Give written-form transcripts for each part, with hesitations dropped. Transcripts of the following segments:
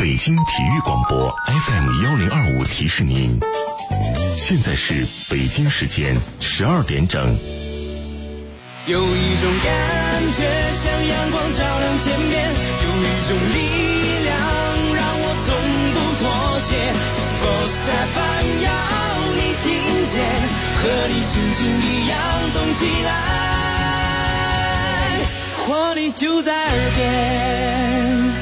北京体育广播 FM1025提示您，现在是北京时间12点整。 有一种感觉像阳光照亮天边，有一种力量让我从不妥协。Sports FM 要你听见，和你心情一样动起来，活力就在耳边。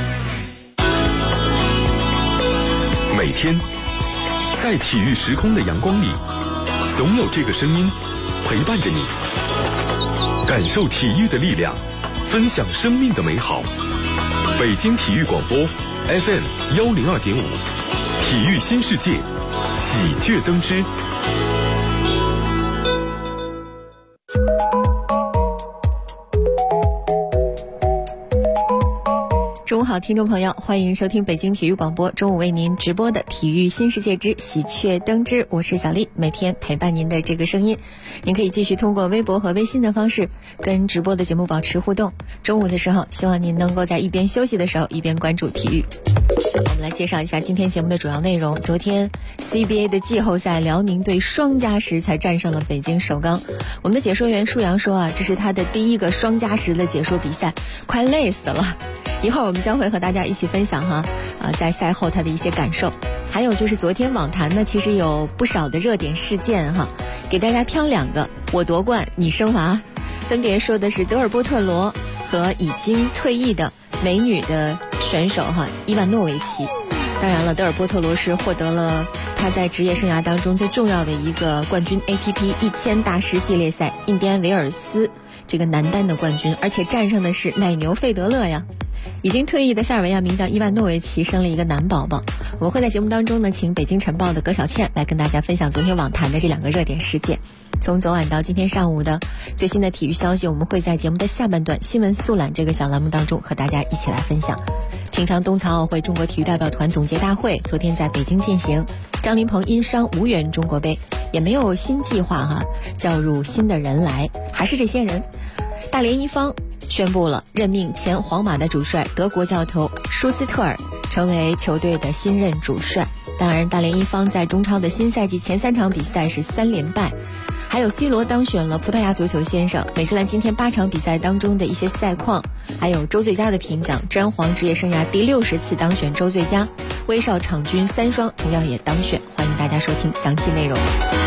每天在体育时空的阳光里，总有这个声音陪伴着你，感受体育的力量，分享生命的美好。北京体育广播 FM102.5，体育新世界，喜鹊登枝。 中午好，听众朋友，欢迎收听北京体育广播中午为您直播的体育新世界之喜鹊登枝，我是小丽，每天陪伴您的这个声音。您可以继续通过微博和微信的方式跟直播的节目保持互动。中午的时候，希望您能够在一边休息的时候一边关注体育。我们来介绍一下今天节目的主要内容。昨天 CBA 的季后赛，辽宁队双加时才战胜了北京首钢。我们的解说员舒阳说这是他的第一个双加时的解说比赛，快累死了。一会儿我们将会和大家一起分享在赛后他的一些感受。还有就是昨天网坛呢，其实有不少的热点事件给大家挑两个，我夺冠你升华。分别说的是德尔波特罗和已经退役的美女的选手伊万诺维奇。当然了，德尔波特罗是获得了他在职业生涯当中最重要的一个冠军 ATP 1000大师系列赛印第安维尔斯这个男单的冠军，而且战胜的是奶牛费德勒呀。已经退役的塞尔维亚名将伊万诺维奇生了一个男宝宝。我们会在节目当中呢，请北京晨报的葛小倩来跟大家分享昨天网坛的这两个热点事件。从昨晚到今天上午的最新的体育消息，我们会在节目的下半段新闻速览这个小栏目当中和大家一起来分享。平昌冬残奥会中国体育代表团总结大会昨天在北京进行，张琳芃因伤无缘中国杯，也没有新计划叫入新的人来，还是这些人。大连一方宣布了任命前皇马的主帅德国教头舒斯特尔成为球队的新任主帅。当然，大连一方在中超的新赛季前3场比赛是3连败。还有 C 罗当选了葡萄牙足球先生。美职篮今天8场比赛当中的一些赛况，还有周最佳的评奖，詹皇职业生涯第60次当选周最佳，威少场均3双同样也当选。欢迎大家收听详细内容。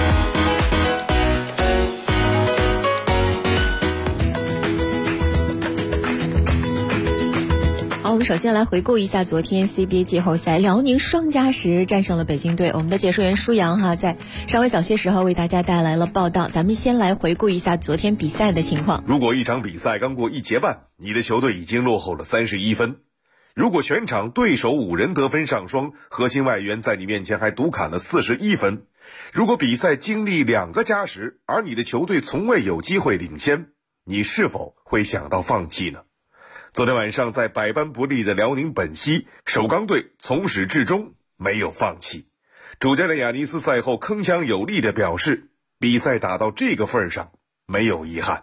我们首先来回顾一下昨天 CBA 季后赛，辽宁双加时战胜了北京队。我们的解说员舒阳在稍微早些时候为大家带来了报道。咱们先来回顾一下昨天比赛的情况。 如果一场比赛刚过1节半，你的球队已经落后了31分；如果全场对手5人得分上双，核心外援在你面前还独砍了41分；如果比赛经历2个加时，而你的球队从未有机会领先，你是否会想到放弃呢？昨天晚上在百般不利的辽宁本溪，首钢队从始至终没有放弃。主教练亚尼斯赛后铿锵有力地表示，比赛打到这个份上，没有遗憾。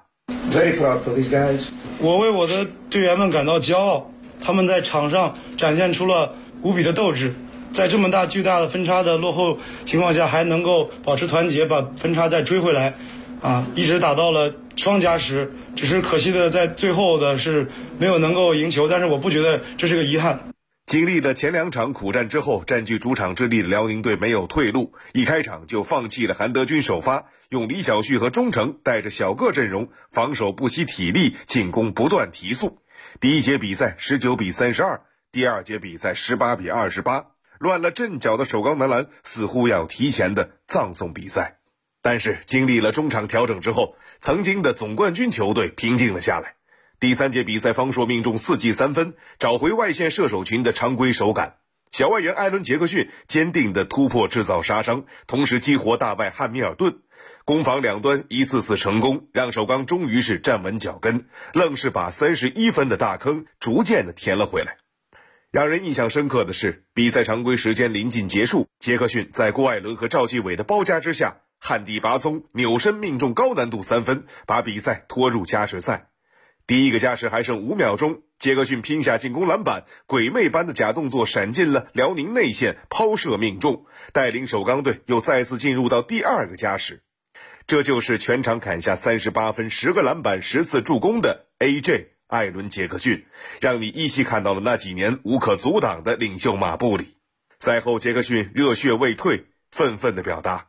我为我的队员们感到骄傲，他们在场上展现出了无比的斗志，在这么巨大的分差的落后情况下，还能够保持团结，把分差再追回来一直打到了双加时。只是可惜的在最后的是没有能够赢球，但是我不觉得这是个遗憾。 经历了前2场苦战之后，占据主场之地的辽宁队没有退路，一开场就放弃了韩德君首发，用李晓旭和钟诚带着小个阵容，防守不惜体力，进攻不断提速。第一节比赛19比32，第二节比赛18比28，乱了阵脚的首钢男篮似乎要提前的葬送比赛。但是经历了中场调整之后，曾经的总冠军球队平静了下来。第3节比赛，方硕命中4记3分，找回外线射手群的常规手感。小外援艾伦·杰克逊坚定的突破制造杀伤，同时激活大败汉密尔顿。攻防两端一次次成功，让首钢终于是站稳脚跟，愣是把31分的大坑逐渐的填了回来。让人印象深刻的是，比赛常规时间临近结束，杰克逊在郭艾伦和赵继伟的包夹之下，旱地拔葱，扭身命中高难度3分，把比赛拖入加时赛。第一个加时还剩5秒钟， 杰克逊拼下进攻篮板，鬼魅般的假动作闪进了辽宁内线，抛射命中，带领首钢队又再次进入到第2个加时。这就是全场砍下38分、10个篮板、14助攻的 AJ 艾伦·杰克逊，让你依稀看到了那几年无可阻挡的领袖马布里。赛后，杰克逊热血未退，愤愤地表达：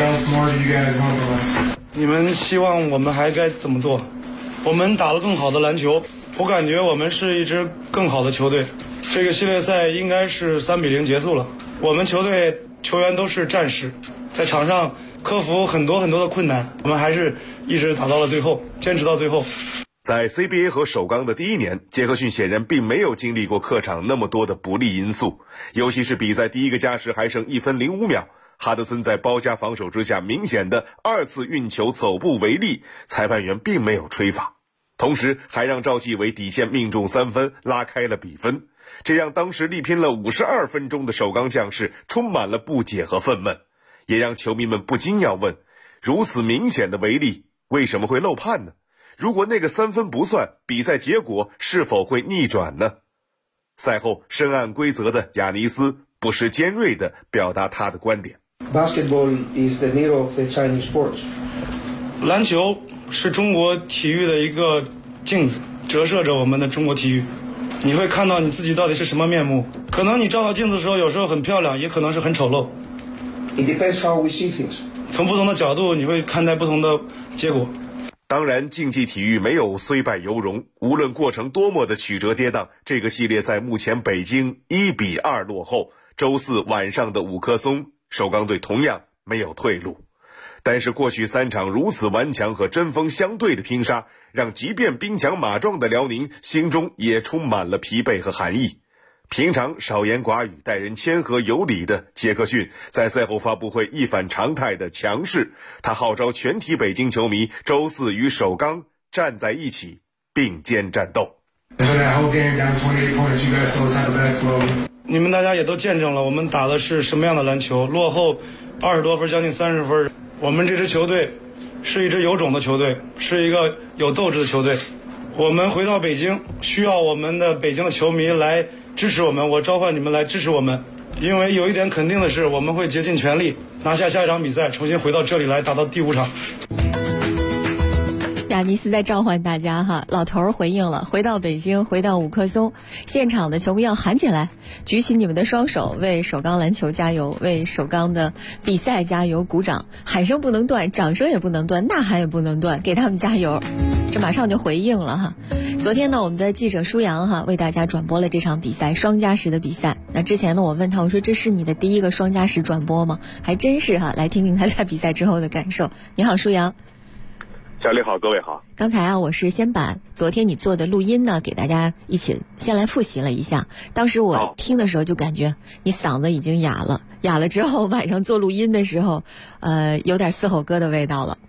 你们希望我们还该怎么做？我们打了更好的篮球，我感觉我们是一支更好的球队。这个系列赛应该是3-0结束了。我们球队球员都是战士，在场上克服很多的困难，我们还是一直打到了最后，坚持到最后。 在 CBA 和首钢的第1年，杰克逊显然并没有经历过客场那么多的不利因素，尤其是比赛第1个加时还剩1分05秒，哈德森在包夹防守之下明显的2次运球走步违例，裁判员并没有吹罚，同时还让赵继伟底线命中3分，拉开了比分，这让当时力拼了52分钟的首钢将士充满了不解和愤懑，也让球迷们不禁要问，如此明显的违例为什么会漏判呢？如果那个3分不算，比赛结果是否会逆转呢？赛后深谙规则的亚尼斯不失尖锐地表达他的观点。 Basketball is the mirror of the Chinese sports. 篮球是中国体育的一个镜子，折射着我们的中国体育。你会看到你自己到底是什么面目，可能你照到镜子的时候有时候很漂亮，也可能是很丑陋。 It depends how we see things. 从不同的角度你会看待不同的结果。 当然，竞技体育没有虽败犹荣，无论过程多么的曲折跌宕，这个系列赛目前北京1-2落后，周四晚上的五棵松，首钢队同样没有退路。但是过去3场如此顽强和针锋相对的拼杀，让即便兵强马壮的辽宁心中也充满了疲惫和寒意。平常少言寡语、待人谦和有礼的杰克逊，在赛后发布会一反常态的强势，他号召全体北京球迷周四与首钢站在一起，并肩战斗。 你们大家也都见证了我们打的是什么样的篮球，落后20多分，将近30分。我们这支球队是一支有种的球队，是一个有斗志的球队。我们回到北京，需要我们的北京的球迷来支持我们，我召唤你们来支持我们，因为有一点肯定的是，我们会竭尽全力拿下下一场比赛，重新回到这里来打到第5场。 亚尼斯在召唤大家哈，老头儿回应了，回到北京，回到五棵松，现场的球迷要喊起来，举起你们的双手，为首钢篮球加油，为首钢的比赛加油，鼓掌，喊声不能断，掌声也不能断，呐喊也不能断，给他们加油。这马上就回应了哈。昨天呢，我们的记者舒阳哈为大家转播了这场比赛双加时的比赛。那之前呢，我问他，我说这是你的第1个双加时转播吗？还真是哈，来听听他在比赛之后的感受。你好，舒阳。 小李好，各位好。 刚才啊，我是先把昨天你做的录音呢，给大家一起先来复习了一下。当时我听的时候就感觉你嗓子已经哑了，哑了之后晚上做录音的时候，有点嘶吼歌的味道了。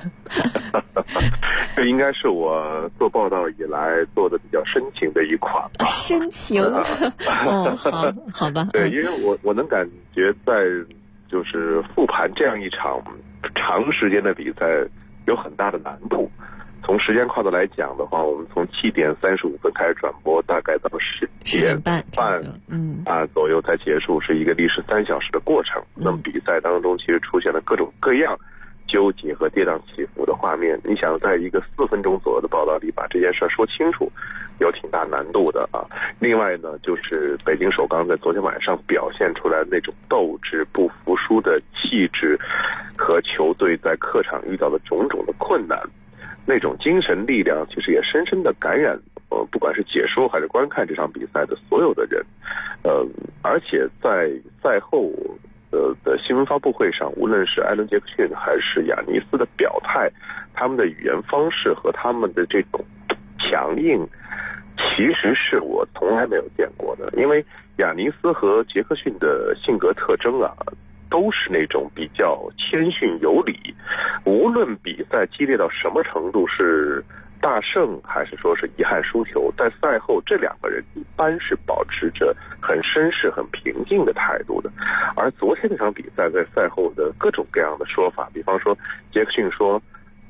这应该是我做报道以来做的比较深情的一款吧。 深情？哦，好吧。 对，因为我能感觉在就是复盘这样一场长时间的比赛有很大的难度。从时间跨度来讲的话，我们从7点35分开始转播，大概到10点半左右才结束，是一个历时3小时的过程。那么比赛当中其实出现了各种各样纠结和跌宕起伏的画面，你想在一个4分钟左右的报道里把这件事说清楚，有挺大难度的啊。另外呢，就是北京首钢在昨天晚上表现出来的那种斗志、不服输的气质，和球队在客场遇到的种种的困难，那种精神力量，其实也深深的感染不管是解说还是观看这场比赛的所有的人。而且在赛后的新闻发布会上，无论是艾伦·杰克逊还是亚尼斯的表态，他们的语言方式和他们的这种强硬，其实是我从来没有见过的。因为亚尼斯和杰克逊的性格特征啊，都是那种比较谦逊有礼，无论比赛激烈到什么程度，是大胜还是说是遗憾输球，在赛后这2个人一般是保持着很绅士很平静的态度的。而昨天那场比赛在赛后的各种各样的说法，比方说杰克逊说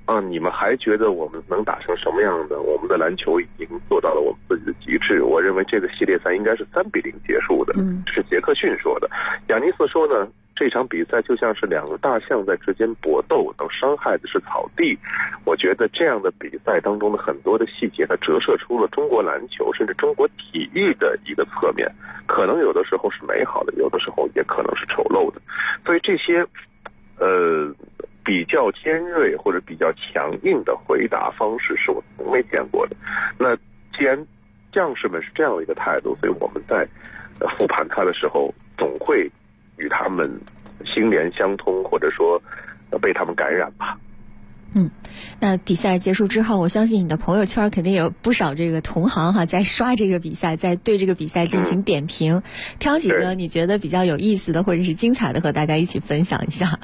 你们还觉得我们能打成什么样的？我们的篮球已经做到了我们自己的极致。我认为这个系列赛应该是3-0结束的，是杰克逊说的。亚尼斯说呢，这场比赛就像是两个大象在之间搏斗，能伤害的是草地。我觉得这样的比赛当中的很多的细节，它折射出了中国篮球甚至中国体育的一个侧面，可能有的时候是美好的，有的时候也可能是丑陋的。所以这些比较尖锐或者比较强硬的回答方式是我从没见过的。那既然将士们是这样的一个态度，所以我们在复盘他的时候，总会与他们心连相通，或者说被他们感染吧。 那比赛结束之后，我相信你的朋友圈肯定有不少这个同行在刷这个比赛，在对这个比赛进行点评，挑几个你觉得比较有意思的或者是精彩的和大家一起分享一下。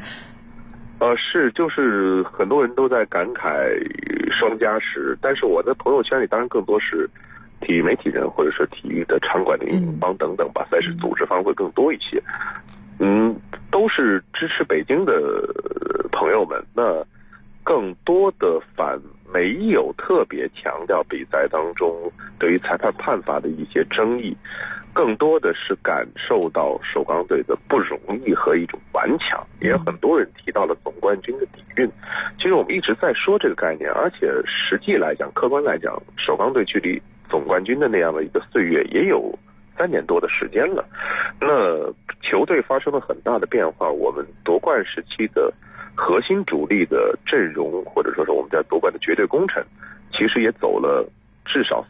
就是很多人都在感慨双加时，但是我的朋友圈里当然更多是体育媒体人或者是体育的场馆的运营方等等吧，赛事组织方会更多一些。都是支持北京的朋友们，那更多的反没有特别强调比赛当中对于裁判判罚的一些争议，更多的是感受到首钢队的不容易和一种顽强，也有很多人提到了总冠军的底蕴。其实我们一直在说这个概念，而且实际来讲，客观来讲，首钢队距离总冠军的那样的一个岁月也有3年多的时间了。那球队发生了很大的变化，我们夺冠时期的核心主力的阵容，或者说是我们在夺冠的绝对功臣，其实也走了至少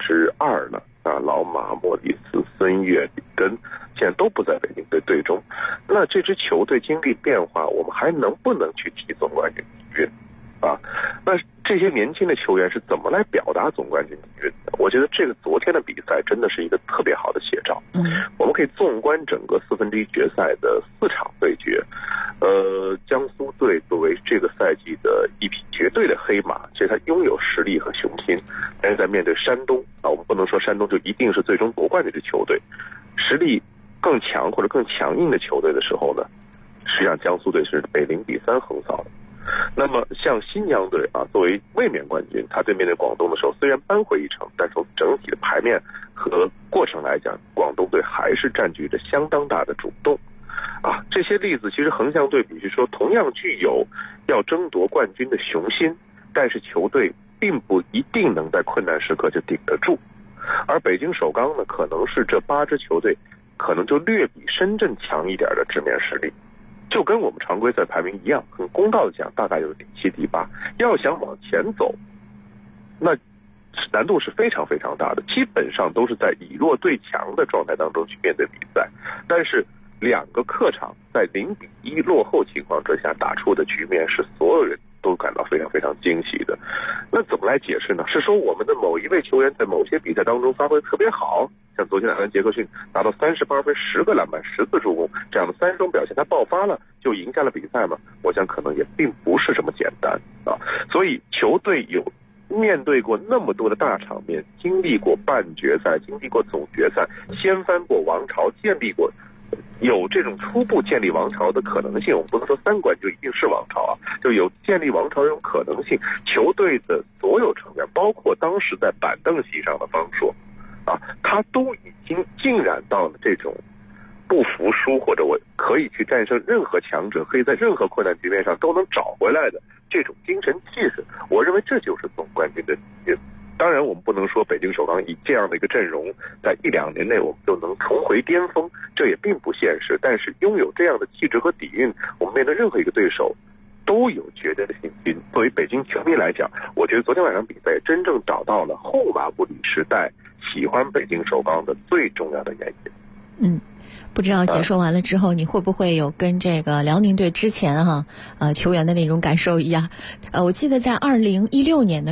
2/3了。老马、莫里斯、孙悦、里根现在都不在北京队队中。那这支球队经历变化，我们还能不能去提总冠军底蕴啊？那这些年轻的球员是怎么来表达总冠军底蕴的？我觉得这个昨天的比赛真的是一个特别好的写照。我们可以纵观整个1/4决赛的4场对决，江苏队作为这个赛季的一匹绝对的黑马，其实他拥有实力和雄心，但是在面对山东我们不能说山东就一定是最终夺冠这支球队，实力更强或者更强硬的球队的时候呢，实际上江苏队是被0-3横扫的。那么像新疆队作为卫冕冠军，他对面对广东的时候虽然扳回一城，但从整体的牌面和过程来讲，广东队还是占据着相当大的主动。这些例子其实横向对比，是说同样具有要争夺冠军的雄心，但是球队并不一定能在困难时刻就顶得住。而北京首钢呢，可能是这8支球队可能就略比深圳强一点的纸面实力，就跟我们常规赛排名一样，很公道的讲，大概有第7、第8。要想往前走，那难度是非常非常大的，基本上都是在以弱对强的状态当中去面对比赛。但是2个客场在0-1落后情况之下打出的局面，是所有人都感到非常非常惊喜的。那怎么来解释呢？是说我们的某一位球员在某些比赛当中发挥特别好，像昨天晚上杰克逊拿到38分、10个篮板、14助攻这样的3双表现，他爆发了就赢下了比赛吗？我想可能也并不是这么简单所以球队有面对过那么多的大场面，经历过半决赛，经历过总决赛，掀翻过王朝，建立过有这种初步建立王朝的可能性。我们不能说3冠就一定是王朝就有建立王朝这种可能性。球队的所有成员，包括当时在板凳席上的方硕他都已经浸染到了这种不服输，或者我可以去战胜任何强者，可以在任何困难局面上都能找回来的这种精神气势。我认为这就是总冠军的底蕴。当然我们不能说北京首钢以这样的一个阵容在1-2年内我们就能重回巅峰，这也并不现实。但是拥有这样的气质和底蕴，我们面对任何一个对手都有绝对的信心。作为北京球迷来讲，我觉得昨天晚上比赛真正找到了后马布里时代喜欢北京首钢的最重要的原因。 不知道解说完了之后，你会不会有跟这个辽宁队之前球员的那种感受一样？我记得在2016年的时候，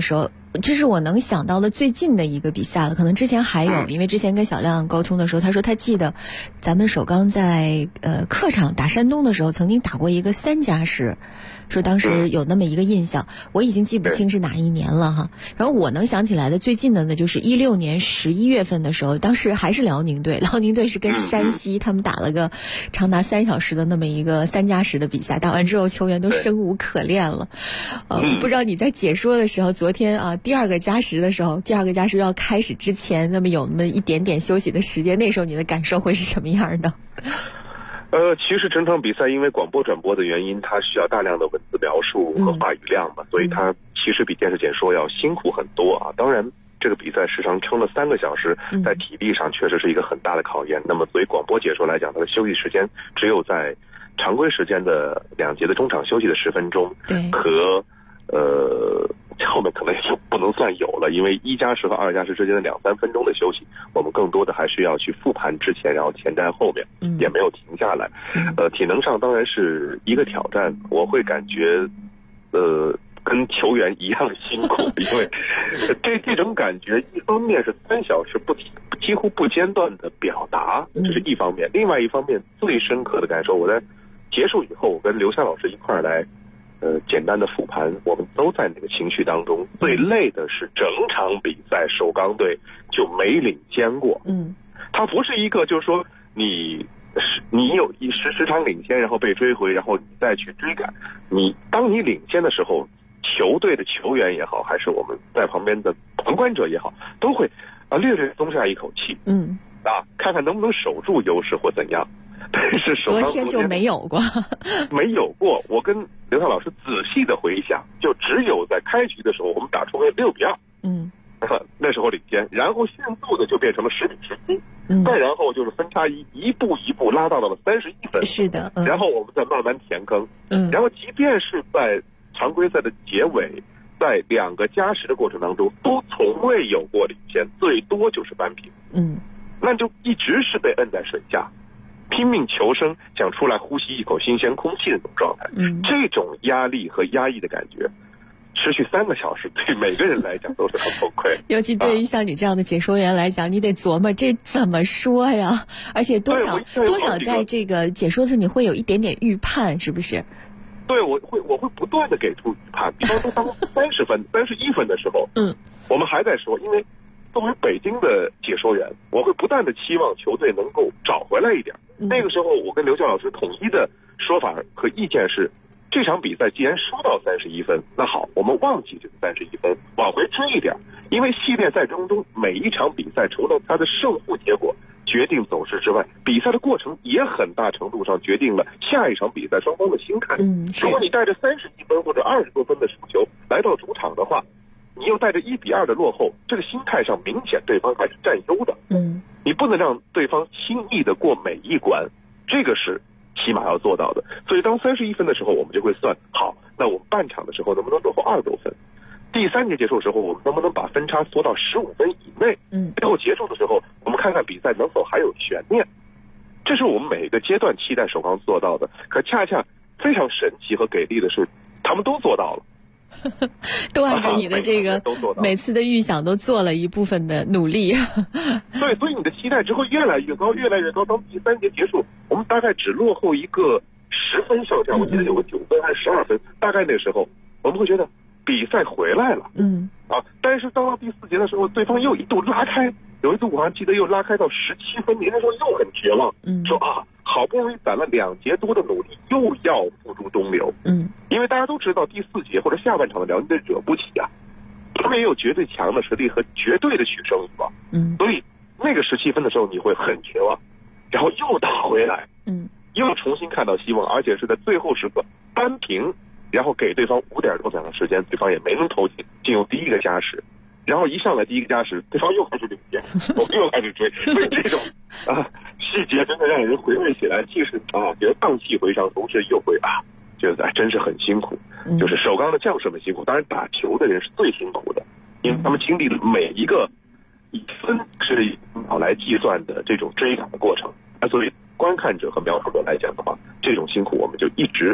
这是我能想到的最近的一个比赛了，可能之前还有，因为之前跟小亮沟通的时候，他说他记得咱们首钢在客场打山东的时候，曾经打过一个3+10，说当时有那么一个印象，我已经记不清是哪一年了哈。然后我能想起来的最近的呢，就是16年11月份的时候，当时还是辽宁队是跟山西他们打了个长达3小时的那么一个3+10的比赛，打完之后球员都生无可恋了。不知道你在解说的时候，昨天啊第二个加时的时候，第二个加时要开始之前，那么有那么一点点休息的时间，那时候你的感受会是什么样的？ 其实整场比赛因为广播转播的原因，它需要大量的文字描述和话语量嘛，所以它其实比电视解说要辛苦很多啊。当然，这个比赛时长撑了3个小时，在体力上确实是一个很大的考验。那么，作为广播解说来讲，它的休息时间只有在常规时间的2节的中场休息的10分钟，和后面可能也就不能算有了，因为1+10和2+10之间的2-3分钟的休息，我们更多的还是要去复盘之前，然后前瞻后面，也没有停下来。体能上当然是一个挑战，我会感觉跟球员一样辛苦，因为这种感觉，一方面是3小时几乎不间断的表达，这是一方面；另外一方面，最深刻的感受，我在结束以后，我跟刘翔老师一块儿来。简单的复盘，我们都在那个情绪当中。最累的是整场比赛首钢队就没领先过。它不是一个就是说你有时常领先，然后被追回，然后你再去追赶。当你领先的时候，球队的球员也好，还是我们在旁边的旁观者也好，都会略略松下一口气。看看能不能守住优势或怎样。但是昨天就没有过， 没有过。我跟刘涛老师仔细的回想，就只有在开局的时候，我们打出了6-2，那时候领先，然后迅速的就变成了10-17，再然后就是分差一步一步拉到了31分， 是的， 然后我们再慢慢填坑，然后即便是在常规赛的结尾，在2个加时的过程当中，都从未有过领先，最多就是扳平，那就一直是被摁在水下。拼命求生，想出来呼吸一口新鲜空气的那种状态，这种压力和压抑的感觉，持续3个小时，对每个人来讲都是很崩溃。 尤其对于像你这样的解说员来讲，你得琢磨这怎么说呀？而且多少在这个解说的时候，你会有一点点预判，是不是？ 对，我会不断的给出预判。比方说，当30分、31分的时候，我们还在说，因为作为北京的解说员，我会不断的期望球队能够找回来一点。那个时候，我跟刘教老师统一的说法和意见是，这场比赛既然输到31分，那好，我们忘记这个31分，往回追一点。因为系列赛当中每一场比赛，除了它的胜负结果决定走势之外，比赛的过程也很大程度上决定了下一场比赛双方的心态。如果你带着31分或者20多分的输球来到主场的话，你又带着1-2的落后，这个心态上明显对方还是占优的。你不能让对方轻易的过每一关，这个是起码要做到的。所以当31分的时候，我们就会算好，那我们半场的时候能不能落后20多分？第3节结束的时候，我们能不能把分差缩到15分以内？最后结束的时候，我们看看比赛能否还有悬念。这是我们每个阶段期待首钢做到的。可恰恰非常神奇和给力的是，他们都做到了。 都按照你的这个每次的预想都做了一部分的努力。 对，所以你的期待值会越来越高，越来越高。当第3节结束，我们大概只落后一个10分上下，我记得有个9分还是12分，大概那时候我们会觉得比赛回来了。但是到第4节的时候，对方又一度拉开，有一度我还记得又拉开到17分，你那时候又很绝望，说好不容易攒了2节多的努力，又要付诸东流。因为大家都知道第4节或者下半场的辽宁队惹不起啊，他们也有绝对强的实力和绝对的取胜欲望。所以那个17分的时候你会很绝望，然后又打回来，又重新看到希望，而且是在最后时刻扳平，然后给对方5点多秒的时间，对方也没能投进入第1个加时。然后一上来第1个加时，对方又开始领先，我们又开始追，所以这种细节真的让人回味起来，既是觉得荡气回肠，同时又会觉得真是很辛苦。就是首钢的将士们辛苦，当然打球的人是最辛苦的，因为他们经历了每一个以分是秒来计算的这种追赶的过程。作为观看者和描述者来讲的话，这种辛苦我们就一直伴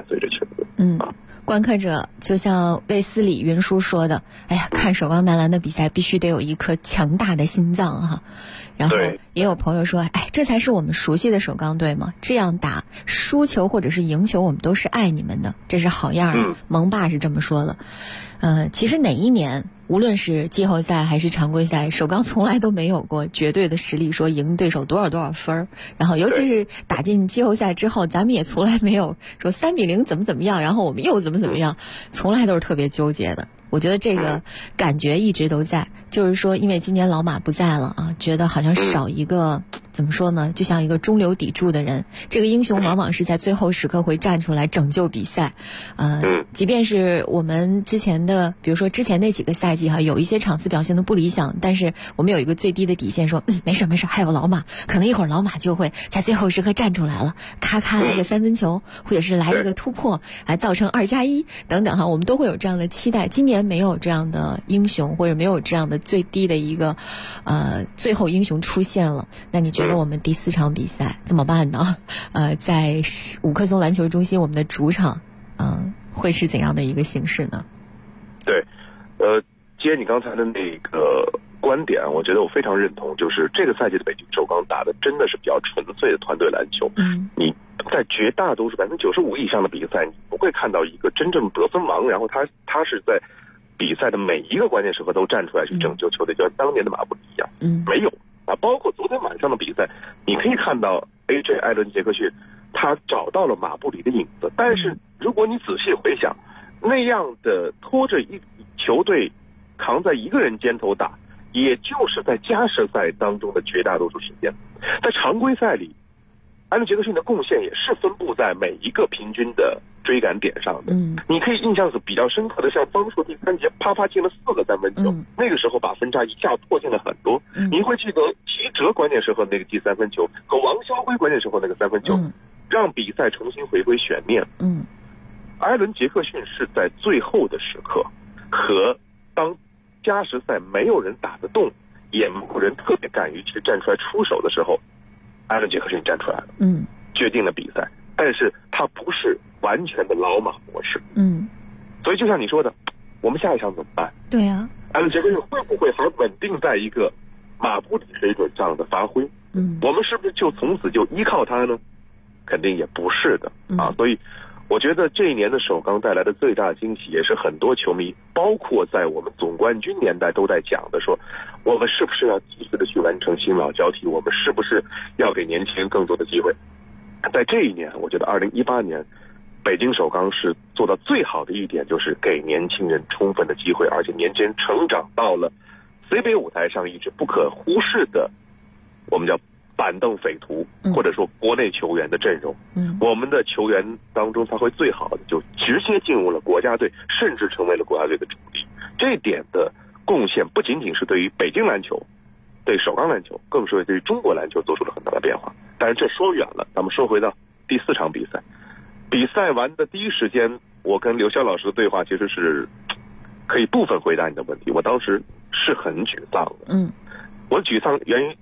随着裙子。 观看者就像卫斯理云舒说的，哎呀，看首钢男篮的比赛必须得有一颗强大的心脏哈。然后也有朋友说，哎，这才是我们熟悉的首钢队嘛，这样打，输球或者是赢球我们都是爱你们的，这是好样的。蒙爸是这么说的。其实哪一年无论是季后赛还是常规赛，首钢从来都没有过绝对的实力说赢对手多少分，然后尤其是打进季后赛之后，咱们也从来没有说3-0怎么样，然后我们又怎么样，从来都是特别纠结的。我觉得这个感觉一直都在，就是说因为今年老马不在了啊，觉得好像少一个怎么说呢，就像一个中流砥柱的人，这个英雄往往是在最后时刻会站出来拯救比赛。即便是我们之前的比如说之前那几个赛季哈，有一些场次表现的不理想，但是我们有一个最低的底线说没事还有老马，可能一会儿老马就会在最后时刻站出来了，咔来个3分球，或者是来一个突破，来造成2+1等等哈，我们都会有这样的期待。今年没有这样的英雄，或者没有这样的最低的一个最后英雄出现了，那你觉得我们第4场比赛怎么办呢？在五棵松篮球中心我们的主场会是怎样的一个形式呢？ 对，接你刚才的那个观点，我觉得我非常认同，就是这个赛季的北京首钢打的真的是比较纯粹的团队篮球。你在绝大多数95%以上的比赛，你不会看到一个真正得分王，然后他是在比赛的每一个关键时刻都站出来去拯救球队，就像当年的马布里一样，没有啊。包括昨天晚上的比赛，你可以看到 AJ 艾伦杰克逊他找到了马布里的影子，但是如果你仔细回想，那样的拖着一球队扛在一个人肩头打，也就是在加时赛当中的绝大多数时间。在常规赛里，艾伦杰克逊的贡献也是分布在每一个平均的追赶点上的。你可以印象是比较深刻的，像方硕第3节啪进了4个3分球，那个时候把分差一下拓进了很多。你会记得齐哲关键时候那个第3分球和王潇辉关键时候那个3分球，让比赛重新回归悬念。艾伦杰克逊是在最后的时刻和当加时赛没有人打得动，也没有人特别敢于去站出来出手的时候，艾伦杰克逊站出来了，决定了比赛。但是他不是完全的老马模式，所以就像你说的，我们下一场怎么办？ 对啊， 艾伦杰克逊会不会还稳定在一个马布里水准上的发挥？我们是不是就从此就依靠他呢？肯定也不是的啊。所以我觉得这一年的首钢带来的最大惊喜，也是很多球迷包括在我们总冠军年代都在讲的，说我们是不是要及时的去完成新老交替，我们是不是要给年轻人更多的机会。在这一年，我觉得2018年北京首钢是做到最好的一点，就是给年轻人充分的机会，而且年轻人成长到了 CBA 舞台上一直不可忽视的我们叫板凳匪徒，或者说国内球员的阵容。我们的球员当中发挥最好的就直接进入了国家队，甚至成为了国家队的主力。这一点的贡献不仅仅是对于北京篮球，对首钢篮球，更是对于中国篮球做出了很大的变化。但是这说远了，咱们说回到第4场比赛。比赛完的第一时间，我跟刘潇老师的对话其实是可以部分回答你的问题。我当时是很沮丧的。我的沮丧源于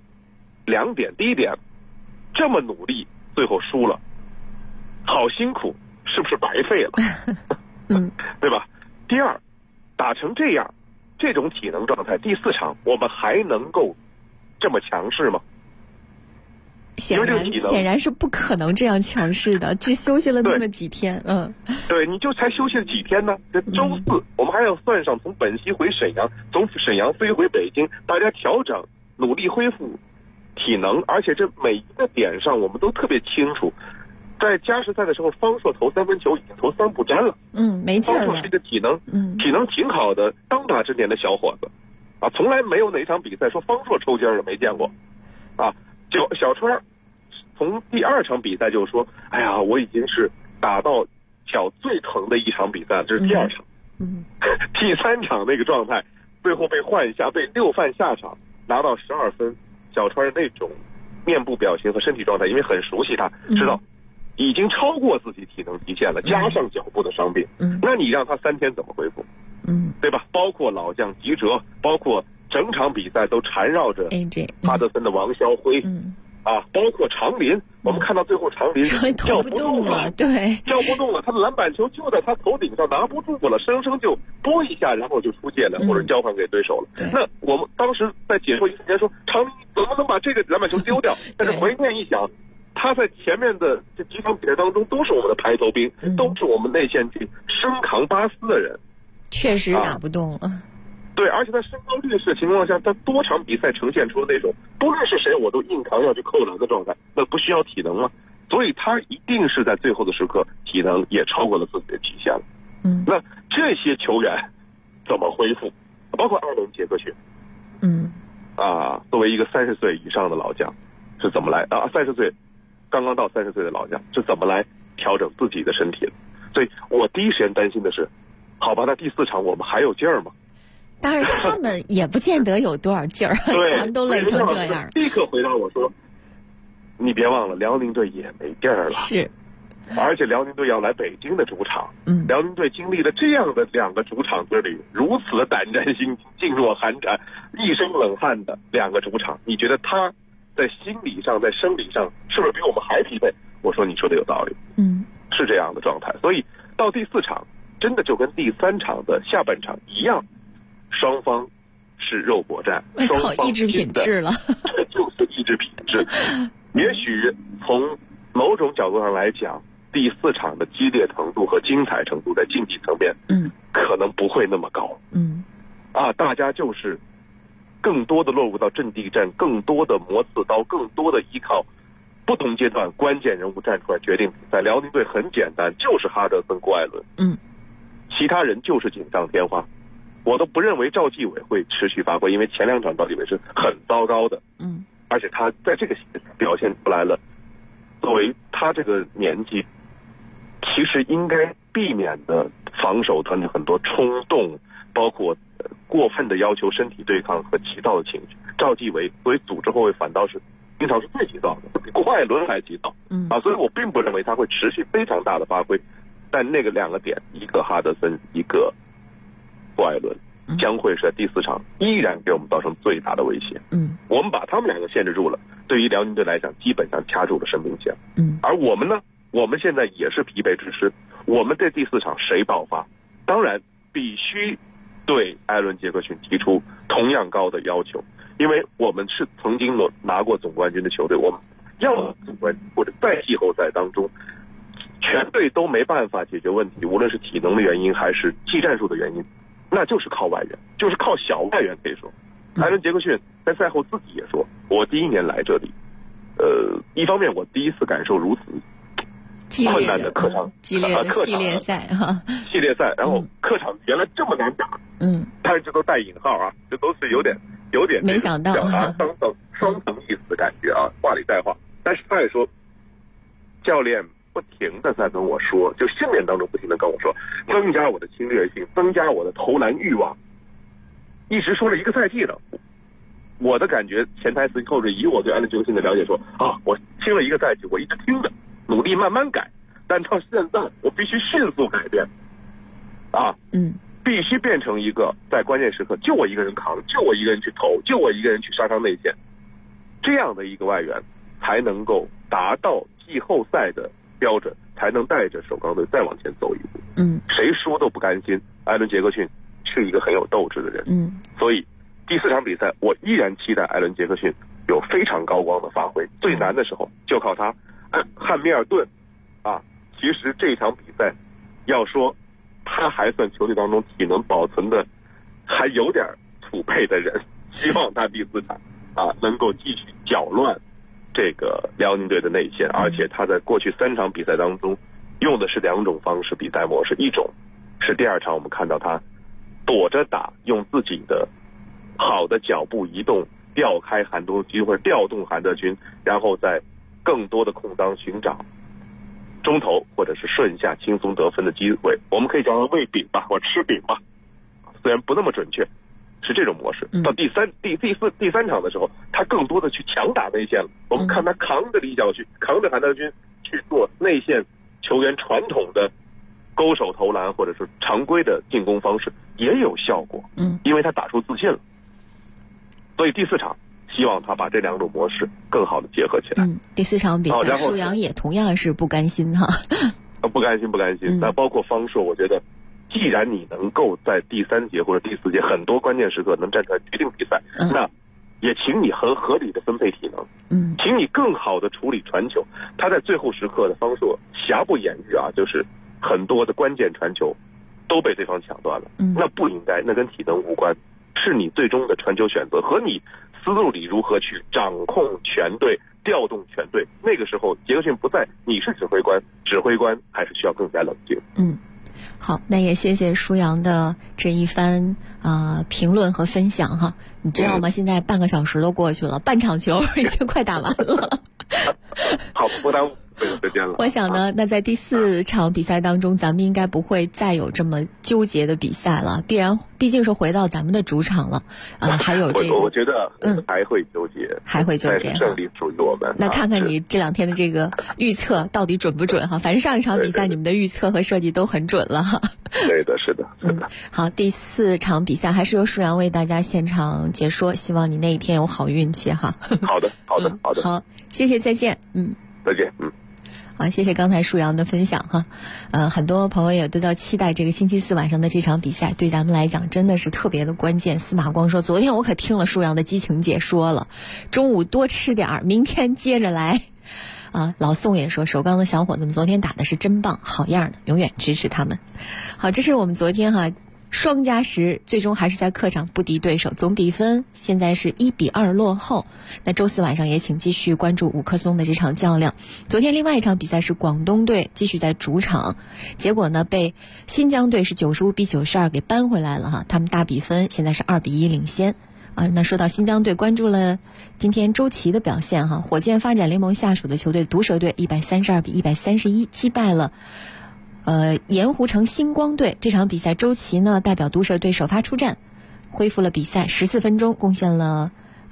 2点。第一点，这么努力最后输了，好辛苦，是不是白费了？对吧？第二，打成这样，这种体能状态，第4场我们还能够这么强势吗？ 显然是不可能这样强势的，只休息了那么几天。 对，你就才休息了几天呢？这周4，我们还要算上从本溪回沈阳，从沈阳飞回北京，大家调整，努力恢复体能，而且这每一个点上我们都特别清楚。在加时赛的时候，方硕投3分球已经投3不沾了。没劲了。方硕是一个体能挺好的当打之年的小伙子啊，从来没有哪场比赛说方硕抽筋了，没见过啊。小川从第2场比赛就说：“哎呀，我已经是打到脚最疼的一场比赛，这是第2场。第3场那个状态，最后被换下，被6犯下场，拿到12分。小川那种面部表情和身体状态，因为很熟悉他，知道已经超过自己体能极限了，加上脚部的伤病，那你让他3天怎么恢复？对吧？包括老将吉哲，包括整场比赛都缠绕着哈德森的王潇辉， 包括长林，我们看到最后长林投不动了，对， 叫不动了，他的篮板球就在他头顶上拿不住了，生生就拨一下，然后就出界了，或者交还给对手了。那我们当时在解说一瞬间说，长林怎么能把这个篮板球丢掉？但是回念一想，他在前面的这几场比赛当中都是我们的排头兵，都是我们内线去身扛巴斯的人， 确实打不动了。 对，而且在身高劣势的情况下，他多场比赛呈现出了那种不论是谁我都硬扛要去扣篮的状态，那不需要体能吗？所以他一定是在最后的时刻体能也超过了自己的极限了。那这些球员怎么恢复？包括艾伦·杰克逊，作为一个30岁以上的老将，是怎么来30岁刚刚到30岁的老将是怎么来调整自己的身体的？所以我第一时间担心的是，好吧，那第4场我们还有劲儿吗？ 当然他们也不见得有多少劲儿，咱都累成这样。 立刻回答我说，你别忘了辽宁队也没劲儿了， 是， 而且辽宁队要来北京的主场，辽宁队经历了这样的2个主场之旅，如此的胆战心惊、噤若寒蝉、一身冷汗的2个主场，你觉得他在心理上、在生理上是不是比我们还疲惫？我说你说的有道理，是这样的状态。所以到第4场真的就跟第3场的下半场一样，双方是肉搏战， 靠意志品质了， 这就是意志品质。也许从某种角度上来讲，第4场的激烈程度和精彩程度在竞技层面，可能不会那么高，大家就是更多的落入到阵地战，更多的磨刺刀，更多的依靠不同阶段关键人物站出来决定比赛。辽宁队很简单，就是哈德森、郭艾伦，其他人就是锦上添花。我都不认为赵继伟会持续发挥，因为前2场赵继伟是很糟糕的，而且他在这个表现出来了。作为他这个年纪，其实应该避免的防守端的很多冲动，包括过分的要求身体对抗和急躁的情绪，赵继伟作为组织后卫反倒是经常是最急躁的，比郭艾伦还急躁，所以我并不认为他会持续非常大的发挥。但那个2个点，一个哈德森，一个郭艾伦，将会是在第4场依然给我们造成最大的威胁。我们把他们2个限制住了，对于辽宁队来讲基本上掐住了生命线。而我们呢，我们现在也是疲惫之师，我们对第4场谁爆发，当然必须对艾伦·杰克逊提出同样高的要求，因为我们是曾经拿过总冠军的球队，我们要总冠军或者在季后赛当中全队都没办法解决问题，无论是体能的原因还是技战术的原因，那就是靠外援，就是靠小外援。可以说艾伦·杰克逊在赛后自己也说，我第1年来这里一方面我第一次感受如此困难的客场激烈的系列赛系列赛，然后客场原来这么难打，但是这都带引号这都是有点没想到双层意思的感觉话里带话。但是他也说，教练不停的在跟我说，就训练当中不停的跟我说，增加我的侵略性，增加我的投篮欲望，一直说了1个赛季了。我的感觉潜台词后是以我对艾伦·杰克逊的了解说我听了1个赛季，我一直听着，努力慢慢改，但到现在我必须迅速改变必须变成一个在关键时刻就我一个人扛，就我一个人去投，就我一个人去杀伤内线，这样的一个外援才能够达到季后赛的标准，才能带着首钢队再往前走一步。谁输都不甘心。艾伦·杰克逊是一个很有斗志的人，所以第4场比赛我依然期待艾伦·杰克逊有非常高光的发挥。最难的时候就靠他。汉密尔顿其实这场比赛要说他还算球队当中体能保存的还有点储备的人，希望他第4场能够继续搅乱这个辽宁队的内线。而且他在过去3场比赛当中用的是2种方式比赛模式，一种是第2场我们看到他躲着打，用自己的好的脚步移动调开韩东军或者调动韩德君，然后在更多的空当寻找中投或者是顺下轻松得分的机会。我们可以叫他喂饼吧，或吃饼吧，虽然不那么准确，是这种模式。到第三场的时候，他更多的去强打内线了。我们看他扛着李晓旭，扛着韩德君去做内线球员传统的勾手投篮或者是常规的进攻方式，也有效果。因为他打出自信了。所以第4场希望他把这两种模式更好的结合起来。 第4场比赛，舒阳也同样是不甘心哈。 不甘心。那包括方硕，我觉得，既然你能够在第3节或者第4节很多关键时刻能站出来决定比赛，那也请你很合理的分配体能，请你更好的处理传球。他在最后时刻的方硕瑕不掩瑜啊，就是很多的关键传球都被对方抢断了，那不应该，那跟体能无关，是你最终的传球选择和你思路里如何去掌控全队、调动全队。那个时候杰克逊不在，你是指挥官还是需要更加冷静。 好，那也谢谢舒阳的这一番评论和分享哈。你知道吗？现在半个小时都过去了，半场球已经快打完了。 好，不耽误时间了。 我想呢，那在第4场比赛当中，咱们应该不会再有这么纠结的比赛了，毕竟是回到咱们的主场了还有这个， 我觉得还会纠结，胜利属于我们。 那看看你这2天的这个预测到底准不准哈？反正上一场比赛你们的预测和设计都很准了哈。 对的，是的。 好，第4场比赛还是由舒阳为大家现场解说，希望你那一天有好运气哈。 好的。 好，谢谢，再见。 再见。 好，谢谢刚才舒阳的分享哈。很多朋友也都在期待这个星期4晚上的这场比赛，对咱们来讲真的是特别的关键。司马光说，昨天我可听了舒阳的激情解说了，中午多吃点，明天接着来。老宋也说，首钢的小伙子们昨天打的是真棒，好样的，永远支持他们。好，这是我们昨天双加时最终还是在客场不敌对手，总比分现在是1-2落后。那周4晚上也请继续关注五棵松的这场较量。昨天另外一场比赛是广东队继续在主场，结果呢被新疆队是95-92给扳回来了哈，他们大比分现在是2-1领先。那说到新疆队，关注了今天周琦的表现哈，火箭发展联盟下属的球队毒蛇队132-131击败了盐湖城星光队。这场比赛周琦呢代表毒蛇队首发出战，恢复了比赛14分钟，贡献了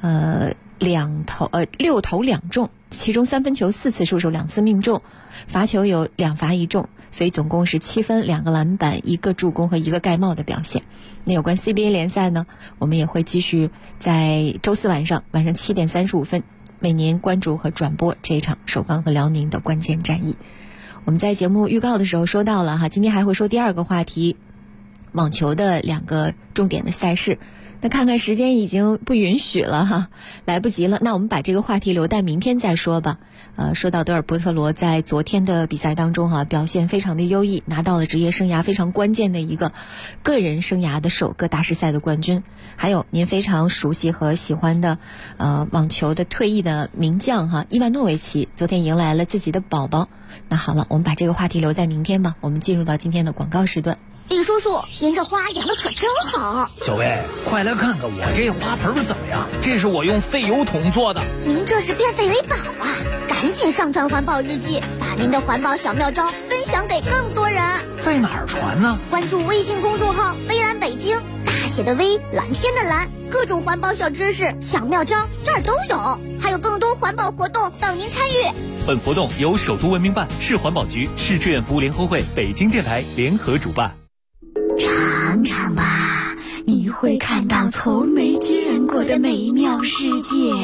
6投2中，其中3分球4次出手2次命中，罚球有2罚1中，所以总共是7分2个篮板1个助攻和1个盖帽的表现。那有关 CBA 联赛呢，我们也会继续在周4晚上7点35分为您关注和转播这一场首钢和辽宁的关键战役。我们在节目预告的时候说到了哈，今天还会说第2个话题，网球的2个重点的赛事。那看看时间已经不允许了哈，来不及了。那我们把这个话题留待明天再说吧。说到德尔波特罗在昨天的比赛当中表现非常的优异，拿到了职业生涯非常关键的一个个人生涯的首个大师赛的冠军。还有您非常熟悉和喜欢的网球的退役的名将伊万诺维奇，昨天迎来了自己的宝宝。那好了，我们把这个话题留在明天吧。我们进入到今天的广告时段。 李叔叔，您这花养的可真好。 小薇，快来看看我这花盆怎么样？这是我用废油桶做的。 您这是变废为宝啊！赶紧上传环保日记，把您的环保小妙招分享给更多人。 在哪儿传呢？ 关注微信公众号微蓝北京，大写的微，蓝天的蓝，各种环保小知识、小妙招这儿都有，还有更多环保活动等您参与。 本活动由首都文明办、市环保局、市志愿服务联合会、北京电台联合主办。 尝尝吧，你会看到从没见过的美妙世界。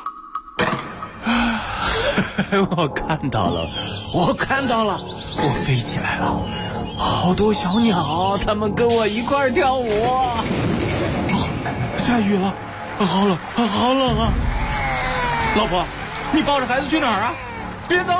我看到了，我飞起来了，好多小鸟，它们跟我一块儿跳舞。下雨了，好冷啊！老婆，你抱着孩子去哪儿啊？别走！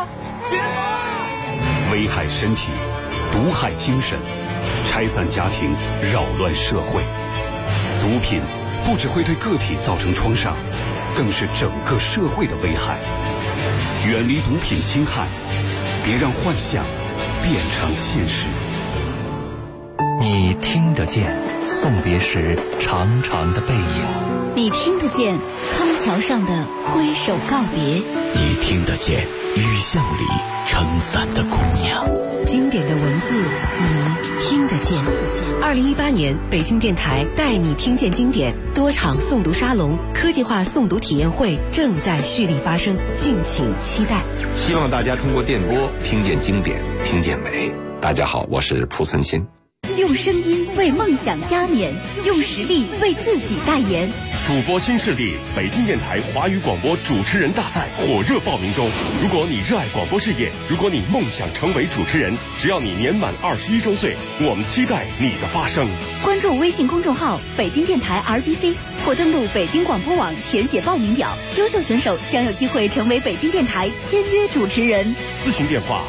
危害身体，毒害精神，拆散家庭，扰乱社会。毒品不只会对个体造成创伤，更是整个社会的危害。远离毒品侵害，别让幻想变成现实。 你听得见送别时长长的背影， 你听得见康桥上的挥手告别， 你听得见雨巷里撑伞的姑娘。 经典的文字，你听得见。2018年北京电台带你听见经典多场诵读沙龙、科技化诵读体验会正在蓄力发生，敬请期待。 希望大家通过电波听见经典，听见美。大家好，我是蒲存昕。 用声音为梦想加冕，用实力为自己代言。 主播新势力北京电台华语广播主持人大赛火热报名中。如果你热爱广播事业，如果你梦想成为主持人，只要你年满21周岁，我们期待你的发声。 关注微信公众号北京电台 RBC 或登录北京广播网填写报名表，优秀选手将有机会成为北京电台签约主持人。 咨询电话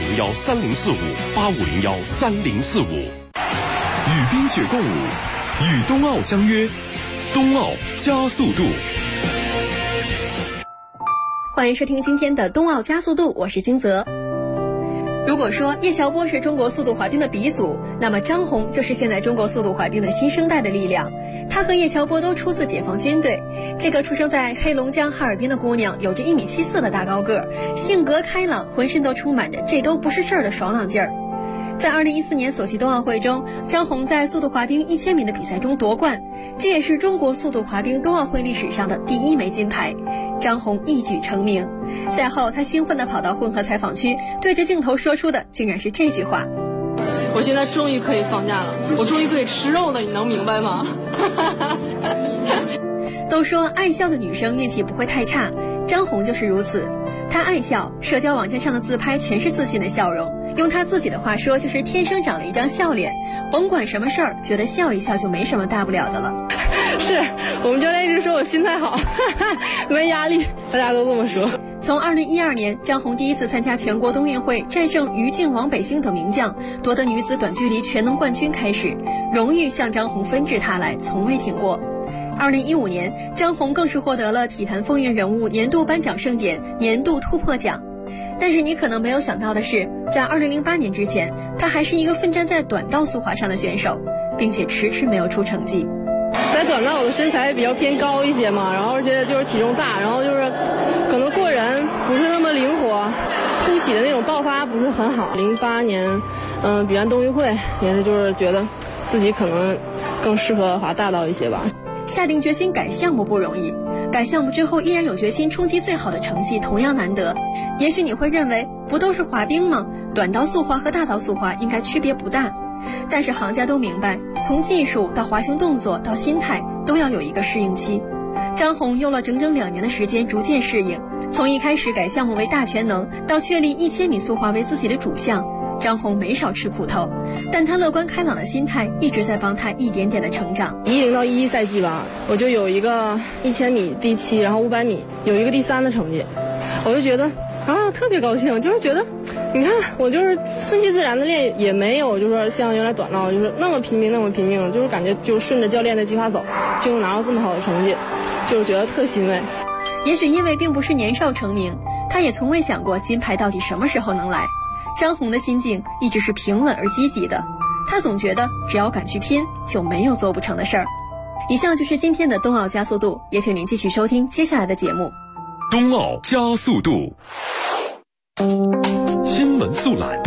85013045，85013045。 与冰雪共舞，与冬奥相约，冬奥加速度。 欢迎收听今天的冬奥加速度，我是金泽。如果说叶乔波是中国速度滑冰的鼻祖，那么张红就是现在中国速度滑冰的新生代的力量。她和叶乔波都出自解放军队，这个出生在黑龙江哈尔滨的姑娘有着1.74米的大高个，性格开朗，浑身都充满着这都不是事儿的爽朗劲儿。在2014年索契冬奥会中，张红在速度滑冰1000米的比赛中夺冠，这也是中国速度滑冰冬奥会历史上的第1枚金牌。张红一举成名。赛后，她兴奋地跑到混合采访区，对着镜头说出的竟然是这句话： 我现在终于可以放假了，我终于可以吃肉了，你能明白吗？ 都说爱笑的女生运气不会太差，张红就是如此。她爱笑，社交网站上的自拍全是自信的笑容，用她自己的话说，就是天生长了一张笑脸，甭管什么事儿，觉得笑一笑就没什么大不了的了。 是我们教练一直说我心态好，没压力，大家都这么说。 从2012年张红第一次参加全国冬运会，战胜于静、王北星等名将，夺得女子短距离全能冠军开始，荣誉向张红纷至沓来，从未停过。2015年，张红更是获得了体坛风云人物年度颁奖盛典年度突破奖。但是你可能没有想到的是，在2008年之前，她还是一个奋战在短道速滑上的选手，并且迟迟没有出成绩。 在短道我的身材比较偏高一些嘛，然后而且就是体重大，然后就是可能过人不是那么灵活，凸起的那种爆发不是很好。08年比完冬运会也是就是觉得自己可能更适合滑大道一些吧。 下定决心改项目不容易，改项目之后依然有决心冲击最好的成绩同样难得。也许你会认为不都是滑冰吗？短道速滑和大道速滑应该区别不大。但是行家都明白，从技术到滑行动作到心态都要有一个适应期。张红用了整整2年的时间逐渐适应，从一开始改项目为大全能，到确立1000米速滑为自己的主项，张红没少吃苦头，但她乐观开朗的心态一直在帮她一点点的成长。 10到11赛季吧，我就有一个1000米第7，然后500米有一个第3的成绩，我就觉得特别高兴，就是觉得你看我就是顺其自然的练，也没有就是说像原来短道就是那么拼命，就是感觉就顺着教练的计划走，就能拿到这么好的成绩，就是觉得特欣慰。 也许因为并不是年少成名，她也从未想过金牌到底什么时候能来。张红的心境一直是平稳而积极的，她总觉得只要敢去拼，就没有做不成的事儿。以上就是今天的冬奥加速度，也请您继续收听接下来的节目。 冬奥加速度，新闻速览。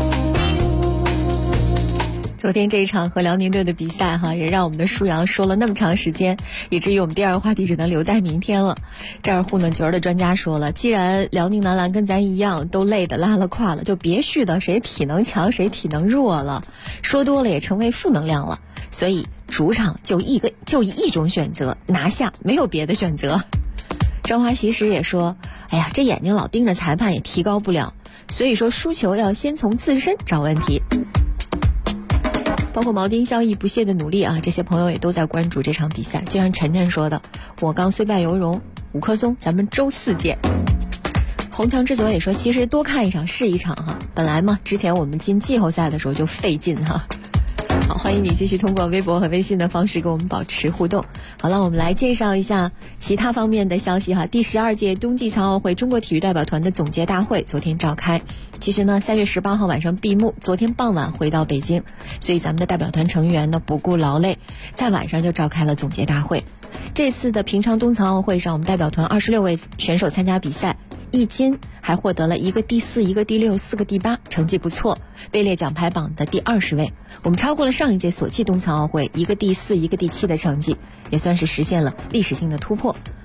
昨天这一场和辽宁队的比赛也让我们的舒阳说了那么长时间，以至于我们第二个话题只能留待明天了。这儿糊弄角的专家说了，既然辽宁男篮跟咱一样都累得拉了胯了，就别絮叨谁体能强谁体能弱了，说多了也成为负能量了。所以主场就以一种选择拿下，没有别的选择。张华习时也说，哎呀，这眼睛老盯着裁判也提高不了，所以说输球要先从自身找问题。包括毛丁效益不懈的努力这些朋友也都在关注这场比赛。就像晨晨说的，我刚虽败犹荣，5棵松咱们周4见。红墙之左也说，其实多看一场是一场本来嘛，之前我们进季后赛的时候就费劲好，欢迎你继续通过微博和微信的方式跟我们保持互动。好了，我们来介绍一下其他方面的消息第12届冬季残奥会中国体育代表团的总结大会昨天召开。其实呢，3月18号晚上闭幕，昨天傍晚回到北京，所以咱们的代表团成员呢不顾劳累，在晚上就召开了总结大会。这次的平昌冬残奥会上，我们代表团26位选手参加比赛，1金，还获得了1个第4、1个第6、4个第8，成绩不错，位列奖牌榜的第20位。我们超过了上一届索契冬残奥会1个第4、1个第7的成绩，也算是实现了历史性的突破。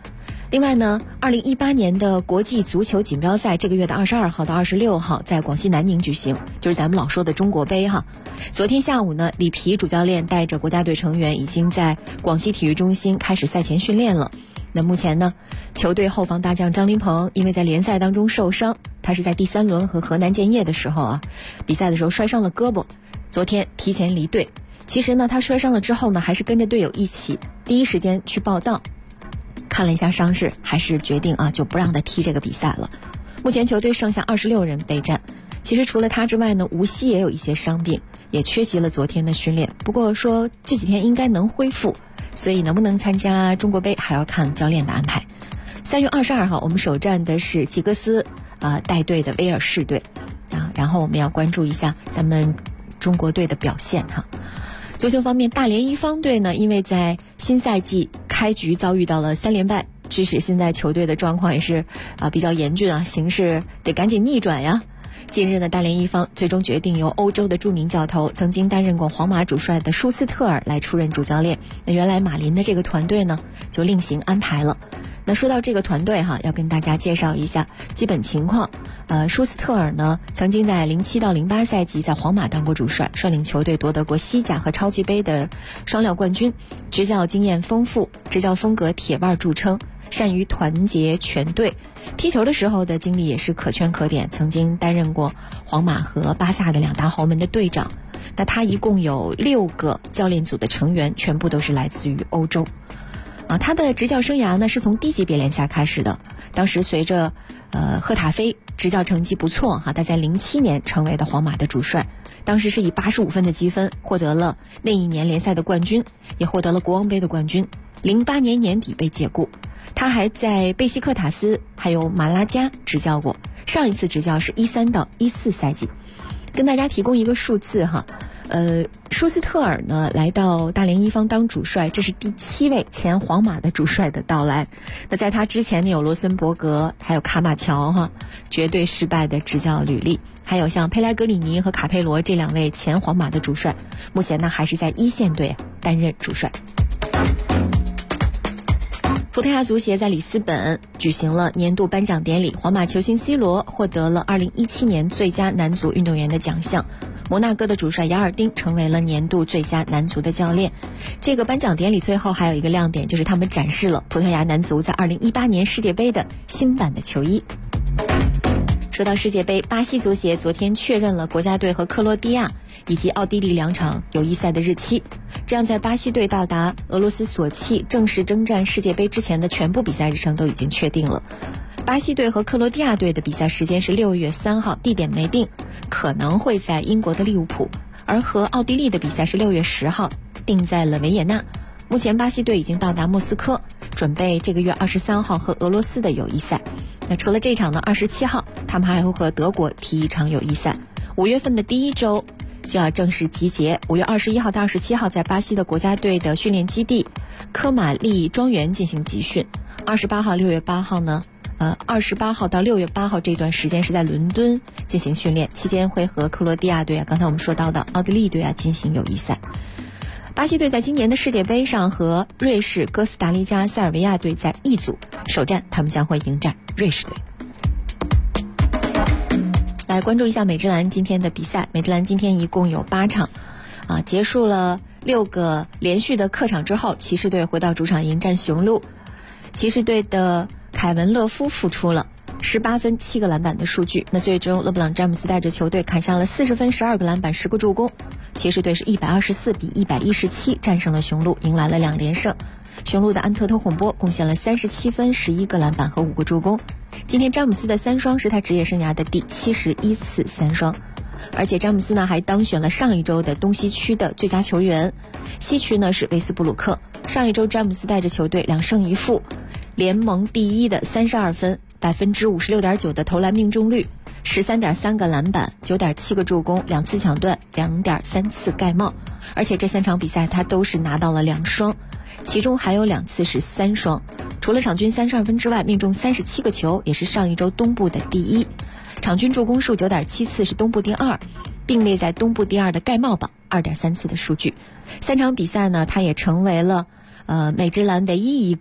另外呢，2018年的国际足球锦标赛这个月的22号到26号在广西南宁举行，就是咱们老说的中国杯哈。昨天下午呢，里皮主教练带着国家队成员已经在广西体育中心开始赛前训练了。那目前呢，球队后防大将张琳芃因为在联赛当中受伤，他是在第3轮和河南建业的时候比赛的时候摔伤了胳膊，昨天提前离队。其实呢，他摔伤了之后呢，还是跟着队友一起第一时间去报到。看了一下伤势，还是决定就不让他踢这个比赛了。目前球队剩下26人备战，其实除了他之外呢，吴曦也有一些伤病，也缺席了昨天的训练。不过说这几天应该能恢复，所以能不能参加中国杯还要看教练的安排。3月22号我们首战的是吉格斯带队的威尔士队然后我们要关注一下咱们中国队的表现哈。足球方面，大连一方队呢，因为在新赛季开局遭遇到了3连败，致使现在球队的状况也是比较严峻形势得赶紧逆转呀。近日呢，大连一方最终决定由欧洲的著名教头，曾经担任过皇马主帅的舒斯特尔来出任主教练。那原来马林的这个团队呢，就另行安排了。那说到这个团队要跟大家介绍一下基本情况。舒斯特尔呢，曾经在07到08赛季在皇马当过主帅，率领球队夺得过西甲和超级杯的双料冠军，执教经验丰富，执教风格铁腕著称，善于团结全队。踢球的时候的经历也是可圈可点，曾经担任过皇马和巴萨的2大豪门的队长。那他一共有6个教练组的成员，全部都是来自于欧洲。他的执教生涯呢是从低级别联赛开始的，当时随着赫塔菲执教成绩不错他在07年成为的皇马的主帅，当时是以85分的积分获得了那一年联赛的冠军，也获得了国王杯的冠军。08年年底被解雇，他还在贝西克塔斯还有马拉加执教过，上一次执教是13到14赛季。跟大家提供一个数字舒斯特尔呢来到大连一方当主帅，这是第7位前皇马的主帅的到来。那在他之前呢，有罗森伯格还有卡马乔绝对失败的执教履历，还有像佩莱格里尼和卡佩罗这2位前皇马的主帅，目前呢还是在1线队担任主帅。葡萄牙足协在里斯本举行了年度颁奖典礼，皇马球星 C 罗获得了2017年最佳男足运动员的奖项，摩纳哥的主帅雅尔丁成为了年度最佳男足的教练。这个颁奖典礼最后还有一个亮点，就是他们展示了葡萄牙男足在2018年世界杯的新版的球衣。说到世界杯，巴西足协昨天确认了国家队和克罗地亚以及奥地利2场友谊赛的日期，这样在巴西队到达俄罗斯索契正式征战世界杯之前的全部比赛日程都已经确定了。巴西队和克罗地亚队的比赛时间是6月3号，地点没定，可能会在英国的利物浦，而和奥地利的比赛是6月10号，定在了维也纳。目前巴西队已经到达莫斯科，准备这个月23号和俄罗斯的友谊赛。那除了这场呢，27号他们还会和德国踢一场友谊赛。5月份的第一周就要正式集结，5月21号到27号在巴西的国家队的训练基地科马利庄园进行集训。28号、6月8号呢，28号到6月8号这段时间是在伦敦进行训练，期间会和克罗地亚队刚才我们说到的奥地利队进行友谊赛。巴西队在今年的世界杯上和瑞士、哥斯达黎加、塞尔维亚队在一组，首战他们将会迎战瑞士队。来关注一下美职篮今天的比赛，美职篮今天一共有8场结束了6个连续的客场之后，骑士队回到主场迎战雄鹿。骑士队的凯文勒夫复出了18分7个篮板的数据，那最终勒布朗詹姆斯带着球队砍下了40分12个篮板10个助攻，骑士队是124比117战胜了雄鹿，迎来了2连胜。雄鹿的安特托孔波贡献了37分11个篮板和5个助攻。今天詹姆斯的3双是他职业生涯的第71次3双，而且詹姆斯呢还当选了上一周的东西区的最佳球员，西区呢是威斯布鲁克。上一周詹姆斯带着球队2胜1负，联盟第1的32分，56.9%的投篮命中率，13.3个篮板，9.7个助攻，2次抢断，2.3次盖帽，而且这3场比赛他都是拿到了2双，其中还有2次是3双。除了场均32分之外，命中37个球，也是上一周东部的第1。场均助攻数9.7次是东部第2，并列在东部第2的盖帽榜2.3次的数据。3场比赛呢，他也成为了美职篮唯一一个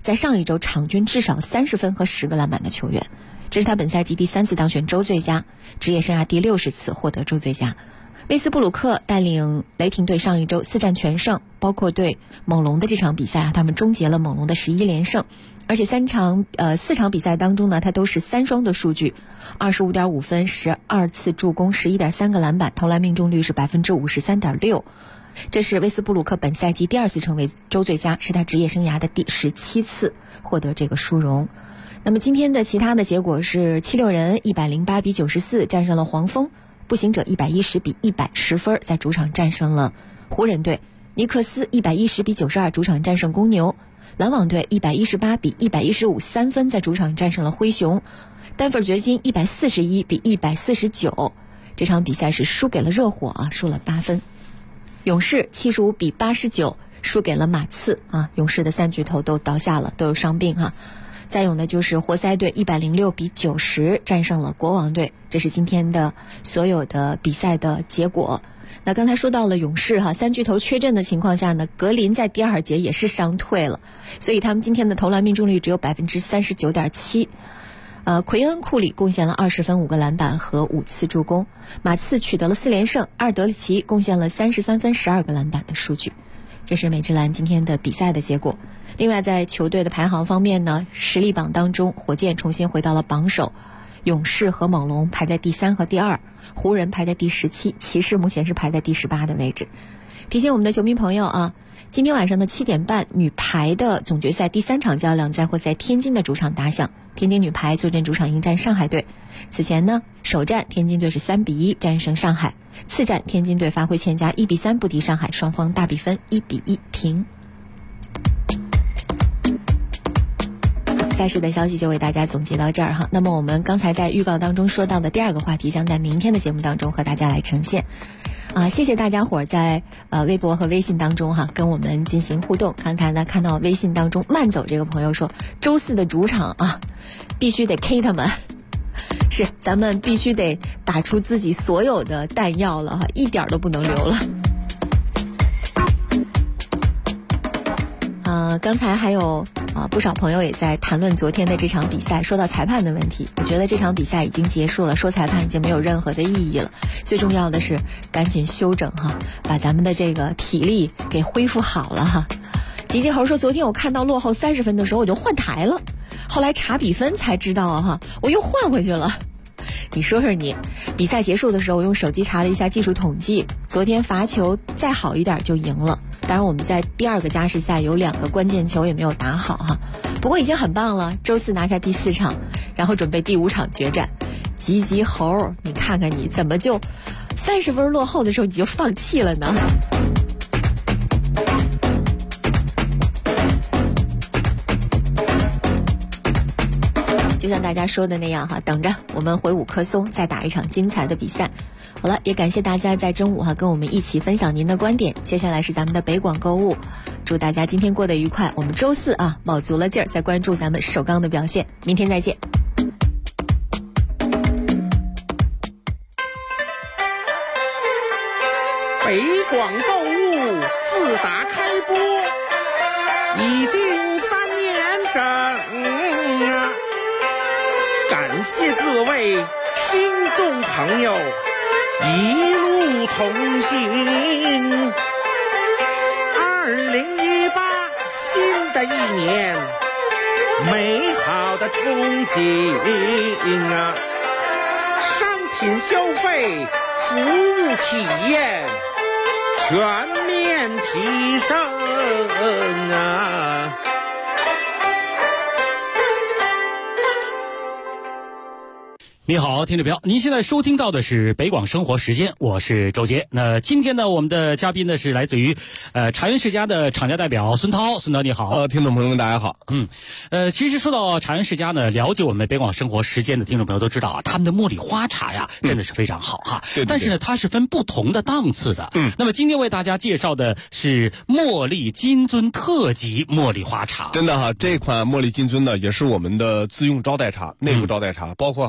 在上一周场均至少30分和10个篮板的球员。这是他本赛季第3次当选周最佳，职业生涯第60次获得周最佳。威斯布鲁克带领雷霆队上一周4战全胜，包括对猛龙的这场比赛他们终结了猛龙的11连胜。而且4场比赛当中呢，他都是3双的数据，25.5分，12次助攻，11.3个篮板，投篮命中率是53.6%。这是威斯布鲁克本赛季第2次成为周最佳，是他职业生涯的第17次获得这个殊荣。那么今天的其他的结果是76人108比94战胜了黄蜂，步行者110比110分在主场战胜了湖人队，尼克斯110比92主场战胜公牛，篮网队118比115 3分在主场战胜了灰熊，丹佛掘金141比149，这场比赛是输给了热火输了8分。勇士75比89输给了马刺勇士的3巨头都倒下了，都有伤病再有呢就是活塞队106比90战胜了国王队，这是今天的所有的比赛的结果。那刚才说到了勇士3巨头缺阵的情况下呢，格林在第2节也是伤退了，所以他们今天的投篮命中率只有 39.7%。奎恩库里贡献了20分5个篮板和5次助攻，马刺取得了4连胜，阿尔德里奇贡献了33分12个篮板的数据。这是美职篮今天的比赛的结果。另外在球队的排行方面呢，实力榜当中火箭重新回到了榜首，勇士和猛龙排在第3和第2，湖人排在第17，骑士目前是排在第18的位置。提醒我们的球迷朋友今天晚上的7点半女排的总决赛第3场较量将会在天津的主场打响，天津女排坐镇主场迎战上海队。此前呢，首战天津队是3比1战胜上海，次战天津队发挥欠佳1比3不敌上海，双方大比分1比1平。赛事的消息就为大家总结到这儿那么我们刚才在预告当中说到的第2个话题将在明天的节目当中和大家来呈现。谢谢大家伙在微博和微信当中跟我们进行互动。看到微信当中慢走这个朋友说，周4的主场必须得 K 他们，是咱们必须得打出自己所有的弹药了一点都不能留了。刚才还有不少朋友也在谈论昨天的这场比赛，说到裁判的问题。我觉得这场比赛已经结束了，说裁判已经没有任何的意义了。最重要的是赶紧休整把咱们的这个体力给恢复好了吉吉猴说，昨天我看到落后30分的时候我就换台了，后来查比分才知道我又换回去了。你说说你，比赛结束的时候我用手机查了一下技术统计，昨天罚球再好一点就赢了。当然我们在第2个加时赛有2个关键球也没有打好不过已经很棒了。周4拿下第4场，然后准备第5场决战。吉吉猴，你看看你怎么就30分落后的时候你就放弃了呢？就像大家说的那样等着我们回5棵松再打一场精彩的比赛。好了，也感谢大家在中午跟我们一起分享您的观点。接下来是咱们的北广购物，祝大家今天过得愉快。我们周4卯足了劲儿再关注咱们首钢的表现，明天再见。 北广购物自打开播已经3年整感谢各位听众朋友一路同行。2018新的一年，美好的憧憬商品消费、服务体验全面提升你好，听众朋友，您现在收听到的是北广生活时间，我是周杰。那今天呢，我们的嘉宾呢是来自于茶园世家的厂家代表孙涛。孙涛你好。 听众朋友们大家好。 其实说到茶园世家呢，了解我们北广生活时间的听众朋友都知道他们的茉莉花茶呀真的是非常好对。 但是呢，它是分不同的档次的。那么今天为大家介绍的是茉莉金樽特级茉莉花茶。 真的这款茉莉金樽呢也是我们的自用招待茶，内部招待茶，包括你看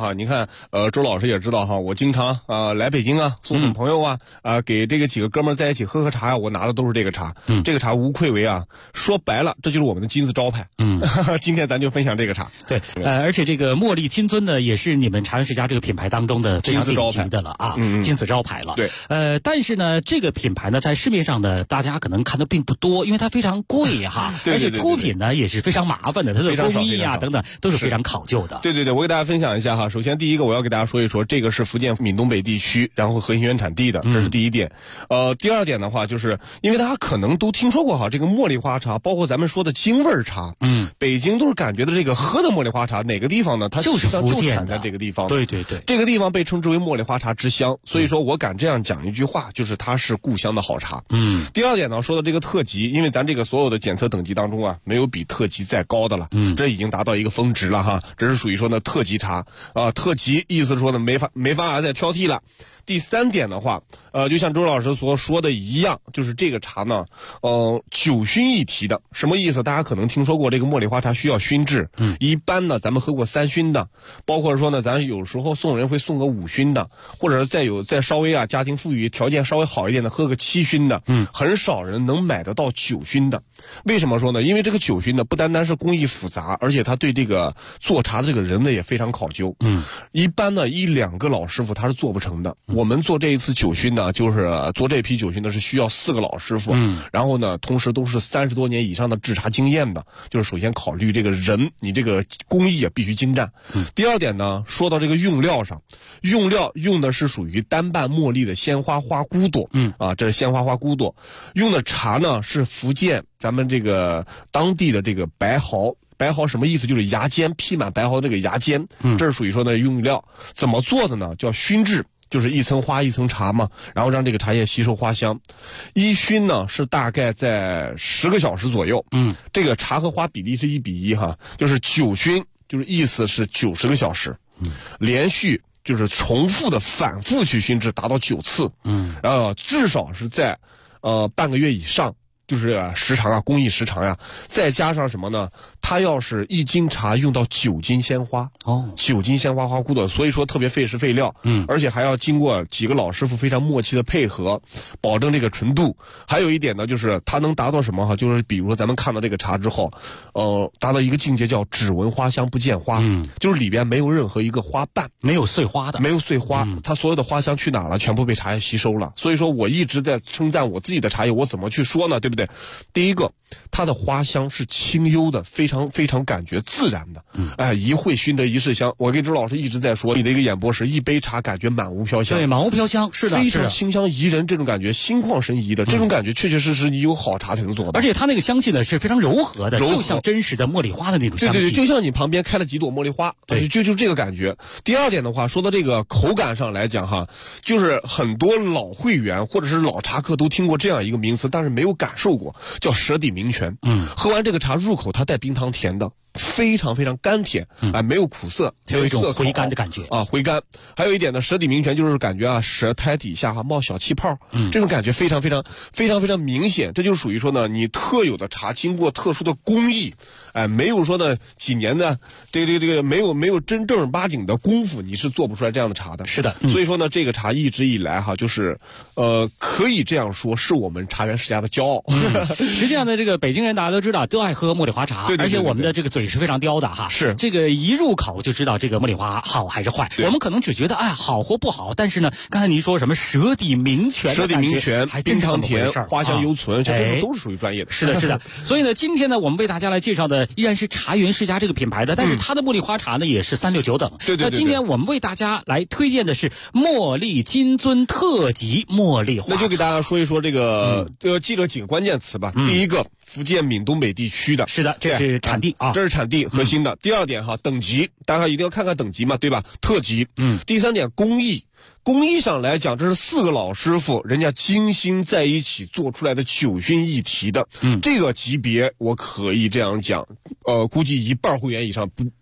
周老师也知道哈，我经常来北京啊，送送朋友啊，给这个几个哥们儿在一起喝喝茶呀，我拿的都是这个茶。这个茶无愧为说白了，这就是我们的金字招牌。今天咱就分享这个茶。 对，而且这个茉莉金樽呢，也是你们茶园世家这个品牌当中的非常顶级的了啊，金字招牌了。 对， 但是呢，这个品牌呢，在市面上呢，大家可能看的并不多，因为它非常贵哈，而且出品呢也是非常麻烦的，它的工艺啊等等都是非常考究的。 对，我给大家分享一下哈。首先第一个，我要给大家说一说，这个是福建闽东北地区，然后核心原产地的，这是第一点。第二点的话，就是因为大家可能都听说过哈，这个茉莉花茶，包括咱们说的京味茶，北京都是感觉的这个喝的茉莉花茶，哪个地方呢？它就是福建产在这个地方。 对， 这个地方被称之为茉莉花茶之乡，所以说我敢这样讲一句话，就是它是故乡的好茶。第二点呢，说到这个特级，因为咱这个所有的检测等级当中没有比特级再高的了，这已经达到一个峰值了哈，这是属于说呢特级茶特级意思是说呢没法再挑剔了。第三点的话，就像周老师所说的一样，就是这个茶呢，酒熏一提的，什么意思？大家可能听说过这个茉莉花茶需要熏制，一般呢咱们喝过3熏的，包括说呢咱有时候送人会送个5熏的，或者是再稍微家庭富裕条件稍微好一点的喝个7熏的，很少人能买得到9熏的。为什么说呢？因为这个9熏的不单单是工艺复杂，而且他对这个做茶的这个人呢也非常考究。一般呢1-2个老师傅他是做不成的。我们做这一次9熏呢，就是做这批9熏呢是需要4个老师傅，然后呢同时都是30多年以上的制茶经验的，就是首先考虑这个人，你这个工艺也必须精湛。第二点呢，说到这个用料上，用料用的是属于单瓣茉莉的鲜花花骨朵，这是鲜花花骨朵，用的茶呢是福建咱们这个当地的这个白毫。白毫什么意思？就是芽尖，披满白毫这个芽尖，这是属于说的用料。怎么做的呢？叫熏制，就是一层花一层茶嘛，然后让这个茶叶吸收花香。一熏呢是大概在10个小时左右，这个茶和花比例是1比1哈，就是9熏，就是意思是90个小时，连续就是重复的反复去熏制，达到9次，然后至少是在半个月以上。就是时长工艺时长呀，再加上什么呢？它要是1斤茶用到9斤鲜花，9斤鲜花花骨朵，所以说特别费时费料，而且还要经过几个老师傅非常默契的配合，保证这个纯度。还有一点呢，就是它能达到什么哈？就是比如说咱们看到这个茶之后，达到一个境界叫只闻花香不见花，就是里边没有任何一个花瓣， 没有碎花的， 没有碎花，它所有的花香去哪了？全部被茶叶吸收了。所以说我一直在称赞我自己的茶叶，我怎么去说呢？对不对？第一个，它的花香是清幽的，非常非常感觉自然的。一会熏得一世香。我跟周老师一直在说，你的一个演播时，一杯茶感觉满屋飘香。 对，满屋飘香，是的， 非常清香宜人，这种感觉心旷神怡的，这种感觉确确实实你有好茶才能做的。 而且它那个香气呢是非常柔和的，就像真实的茉莉花的那种香气。 对，就像你旁边开了几朵茉莉花，对，就这个感觉。第二点的话，说到这个口感上来讲哈，就是很多老会员或者是老茶客都听过这样一个名词，但是没有感受过。叫舌底明泉，喝完这个茶入口它带冰糖甜的，非常非常甘甜，没有苦涩， 有一种回甘的感觉回甘。还有一点呢，舌底明泉就是感觉舌苔底下冒小气泡，这种感觉非常非常非常非常明显。这就属于说呢，你特有的茶经过特殊的工艺，没有说呢几年的这个没有真正八经的功夫，你是做不出来这样的茶的。 是的， 所以说呢，这个茶一直以来就是可以这样说，是我们茶园世家的骄傲。 实际上呢，这个北京人大家都知道，都爱喝茉莉花茶， 对， 而且我们的这个嘴是非常刁的哈。 是这个一入口就知道这个茉莉花好还是坏。我们可能只觉得好或不好，但是呢，刚才您说什么舌底明泉， 舌底明泉还冰糖甜，花香犹存， 这都是属于专业的。 是的，是的。所以呢，今天呢，我们为大家来介绍的依然是茶园世家这个品牌的，但是它的茉莉花茶呢也是369等。 对。 那今天我们为大家来推荐的是茉莉金樽特级茉莉花茶。 那就给大家说一说这个记着几个关键词吧。第一个，福建闽东北地区的， 是的，这是产地这是产地核心的。第二点等级，大家一定要看看等级嘛，对吧？特级。第三点，工艺上来讲，这是4个老师傅人家精心在一起做出来的9熏一提的，这个级别我可以这样讲，估计1半会员以上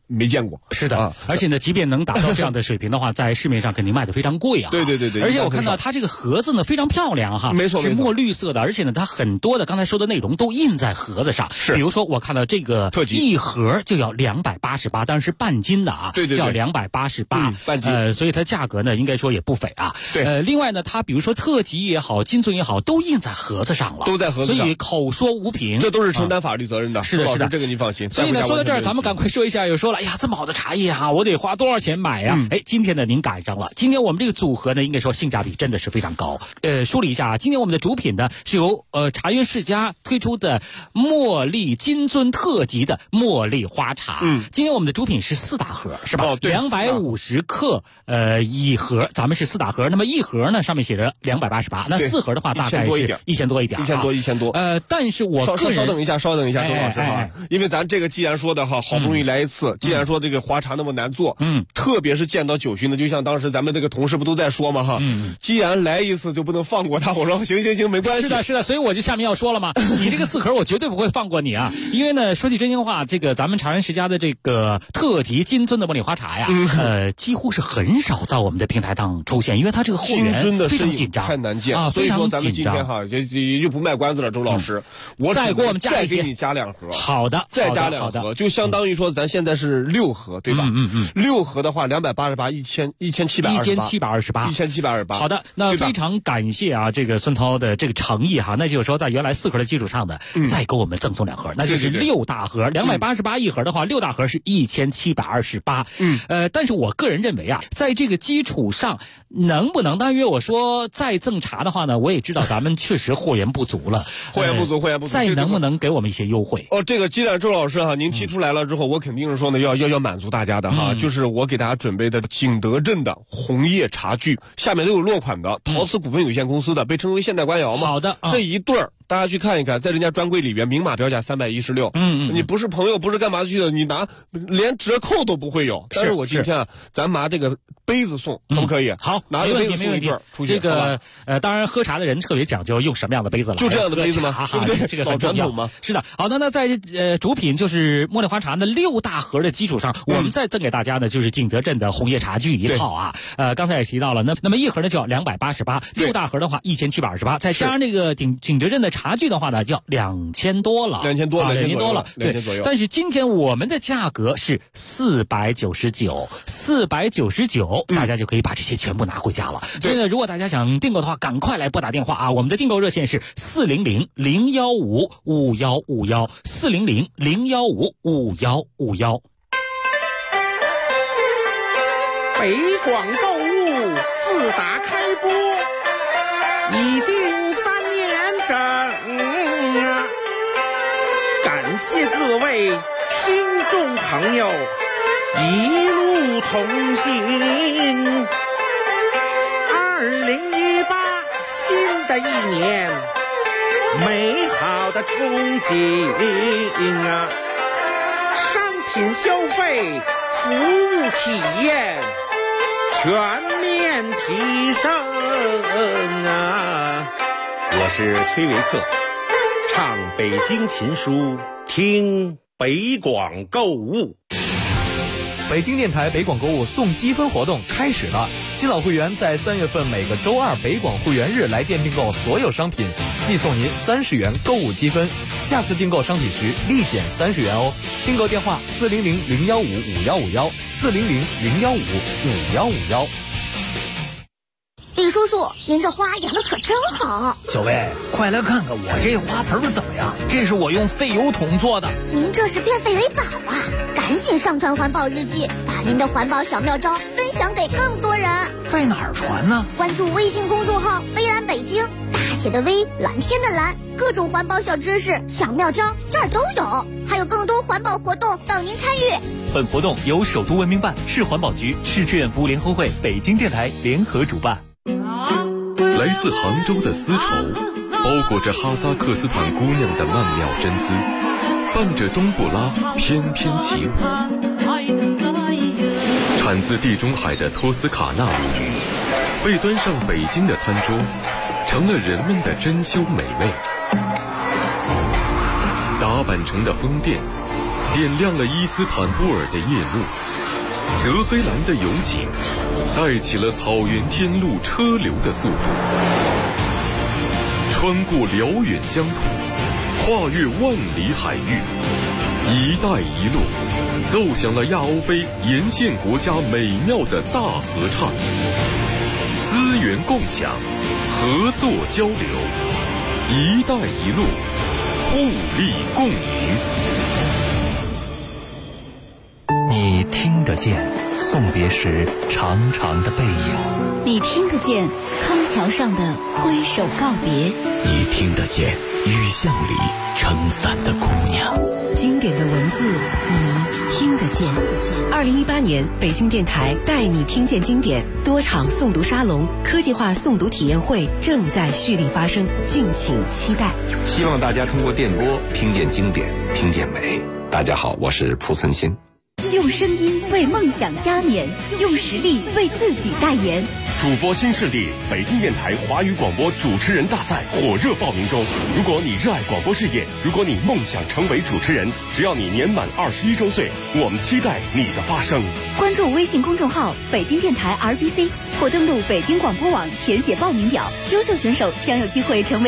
没见过。 是的，而且呢，即便能达到这样的水平的话，在市面上肯定卖的非常贵啊。 对。 而且我看到它这个盒子呢非常漂亮哈， 没错， 是墨绿色的，而且呢，它很多的刚才说的内容都印在盒子上。 是， 比如说我看到这个特级一盒就要288，当然是半斤的啊， 对， 叫288， 半斤。 所以它价格呢应该说也不菲啊。 对。 另外呢，它比如说特级也好，金樽也好，都印在盒子上了， 都在盒子上， 所以口说无凭， 这都是承担法律责任的。 是的， 这个您放心。 所以呢，说到这儿，咱们赶快说一下，有说了，哎呀，这么好的茶叶哈，我得花多少钱买呀？今天呢您赶上了，今天我们这个组合呢，应该说性价比真的是非常高。梳理一下啊，今天我们的主品呢是由茶园世家推出的茉莉金樽特级的茉莉花茶。今天我们的主品是4大盒，是吧？250克一盒，咱们是4大盒。那么一盒呢上面写着288，那4盒的话大概是1000多一点 ，1000多。 但是我个人稍等一下，周老师哈，因为咱这个既然说的哈，好不容易来一次，既然说这个花茶那么难做，特别是见到酒熏的，就像当时咱们这个同事不都在说嘛哈，既然来一次就不能放过他。我说行，没关系。 是的，所以我就下面要说了嘛，你这个4盒我绝对不会放过你啊，因为呢，说句真心话，这个咱们茶园世家的这个特级金樽的茉莉花茶呀，几乎是很少在我们的平台上出现，因为它这个货源非常紧张， 太难见啊， 所以说咱们今天哈也就不卖关子了，周老师，我再给我们再给你加2盒， 好的， 再加2盒，就相当于说咱现在是6盒，对吧？6盒的话288，1728， 好的，那非常感谢啊，这个孙涛的这个诚意哈，那就是说在原来4盒的基础上的，再给我们赠送2盒，那就是6大盒，288一盒的话，6大盒是1728。但是我个人认为啊，在这个基础上，能不能？当然我说再赠茶的话呢，我也知道咱们确实货源不足了， 货源不足， 再能不能给我们一些优惠？ 这个既然周老师哈，您提出来了之后，我肯定是说呢，要满足大家的哈，就是我给大家准备的景德镇的红叶茶具，下面都有落款的，陶瓷股份有限公司的，被称为现代官窑嘛。 好的， 这一对儿。大家去看一看，在人家专柜里边明码标价316。你不是朋友，不是干嘛去的，你拿连折扣都不会有。但是我今天啊，咱拿这个杯子送，可不可以？ 好， 拿这个杯子送一对出去。 这个当然喝茶的人特别讲究用什么样的杯子了， 就这样的杯子吗？ 对不对？这个很重要吗？ 是的。好的，那在主品就是茉莉花茶的6大盒的基础上，我们再赠给大家呢，就是景德镇的红叶茶具1套啊。刚才也提到了，那么一盒呢就要288，6大盒的话1728，再加上那个景德镇的茶具的话呢，就要2000多了 ，2000多了， 对。但是今天我们的价格是499，大家就可以把这些全部拿回家了。所以呢，如果大家想订购的话，赶快来拨打电话啊！我们的订购热线是400-015-5151，400-015-5151。 北广购物自打开播已经3年整啊！感谢各位听众朋友一路同行。2018新的一年，美好的憧憬啊！商品消费、服务体验全面提升啊！我是崔维克，唱北京琴书，听北广购物。 北京电台北广购物送积分活动开始了，新老会员在3月份每个周2北广会员日来电订购所有商品，即送您30元购物积分，下次订购商品时立减30元哦。订购电话400-015-5151，400-015-5151。 李叔叔，您这花养的可真好。 小薇，快来看看我这花盆怎么样？这是我用废油桶做的。 您这是变废为宝啊！赶紧上传环保日记，把您的环保小妙招分享给更多人。 在哪儿传呢？ 关注微信公众号微蓝北京，大写的微，蓝天的蓝，各种环保小知识、小妙招这儿都有，还有更多环保活动等您参与。 本活动由首都文明办、市环保局、市志愿服务联合会、北京电台联合主办。 来自杭州的丝绸，包裹着哈萨克斯坦姑娘的曼妙真姿，伴着冬不拉翩翩起舞。产自地中海的托斯卡纳舞，被端上北京的餐桌，成了人们的珍馐美味。打扮成的宫殿， 点亮了伊斯坦布尔的夜幕，德黑兰的勇景带起了草原天路车流的速度，穿过辽远疆土，跨越万里海域，一带一路奏响了亚欧非沿线国家美妙的大合唱，资源共享，合作交流，一带一路，互利共赢。 你听得见送别时长长的背影， 你听得见康桥上的挥手告别， 你听得见雨巷里撑伞的姑娘。 经典的文字，你听得见。2018年，北京电台带你听见经典多场诵读沙龙、科技化诵读体验会正在蓄力发生，敬请期待。 希望大家通过电波听见经典，听见美。大家好，我是蒲存昕。 用声音为梦想加冕，用实力为自己代言。 主播新势力北京电台华语广播主持人大赛火热报名中。如果你热爱广播事业，如果你梦想成为主持人，只要你年满21周岁，我们期待你的发声。 关注微信公众号北京电台 RBC 或登录北京广播网填写报名表，优秀选手将有机会成为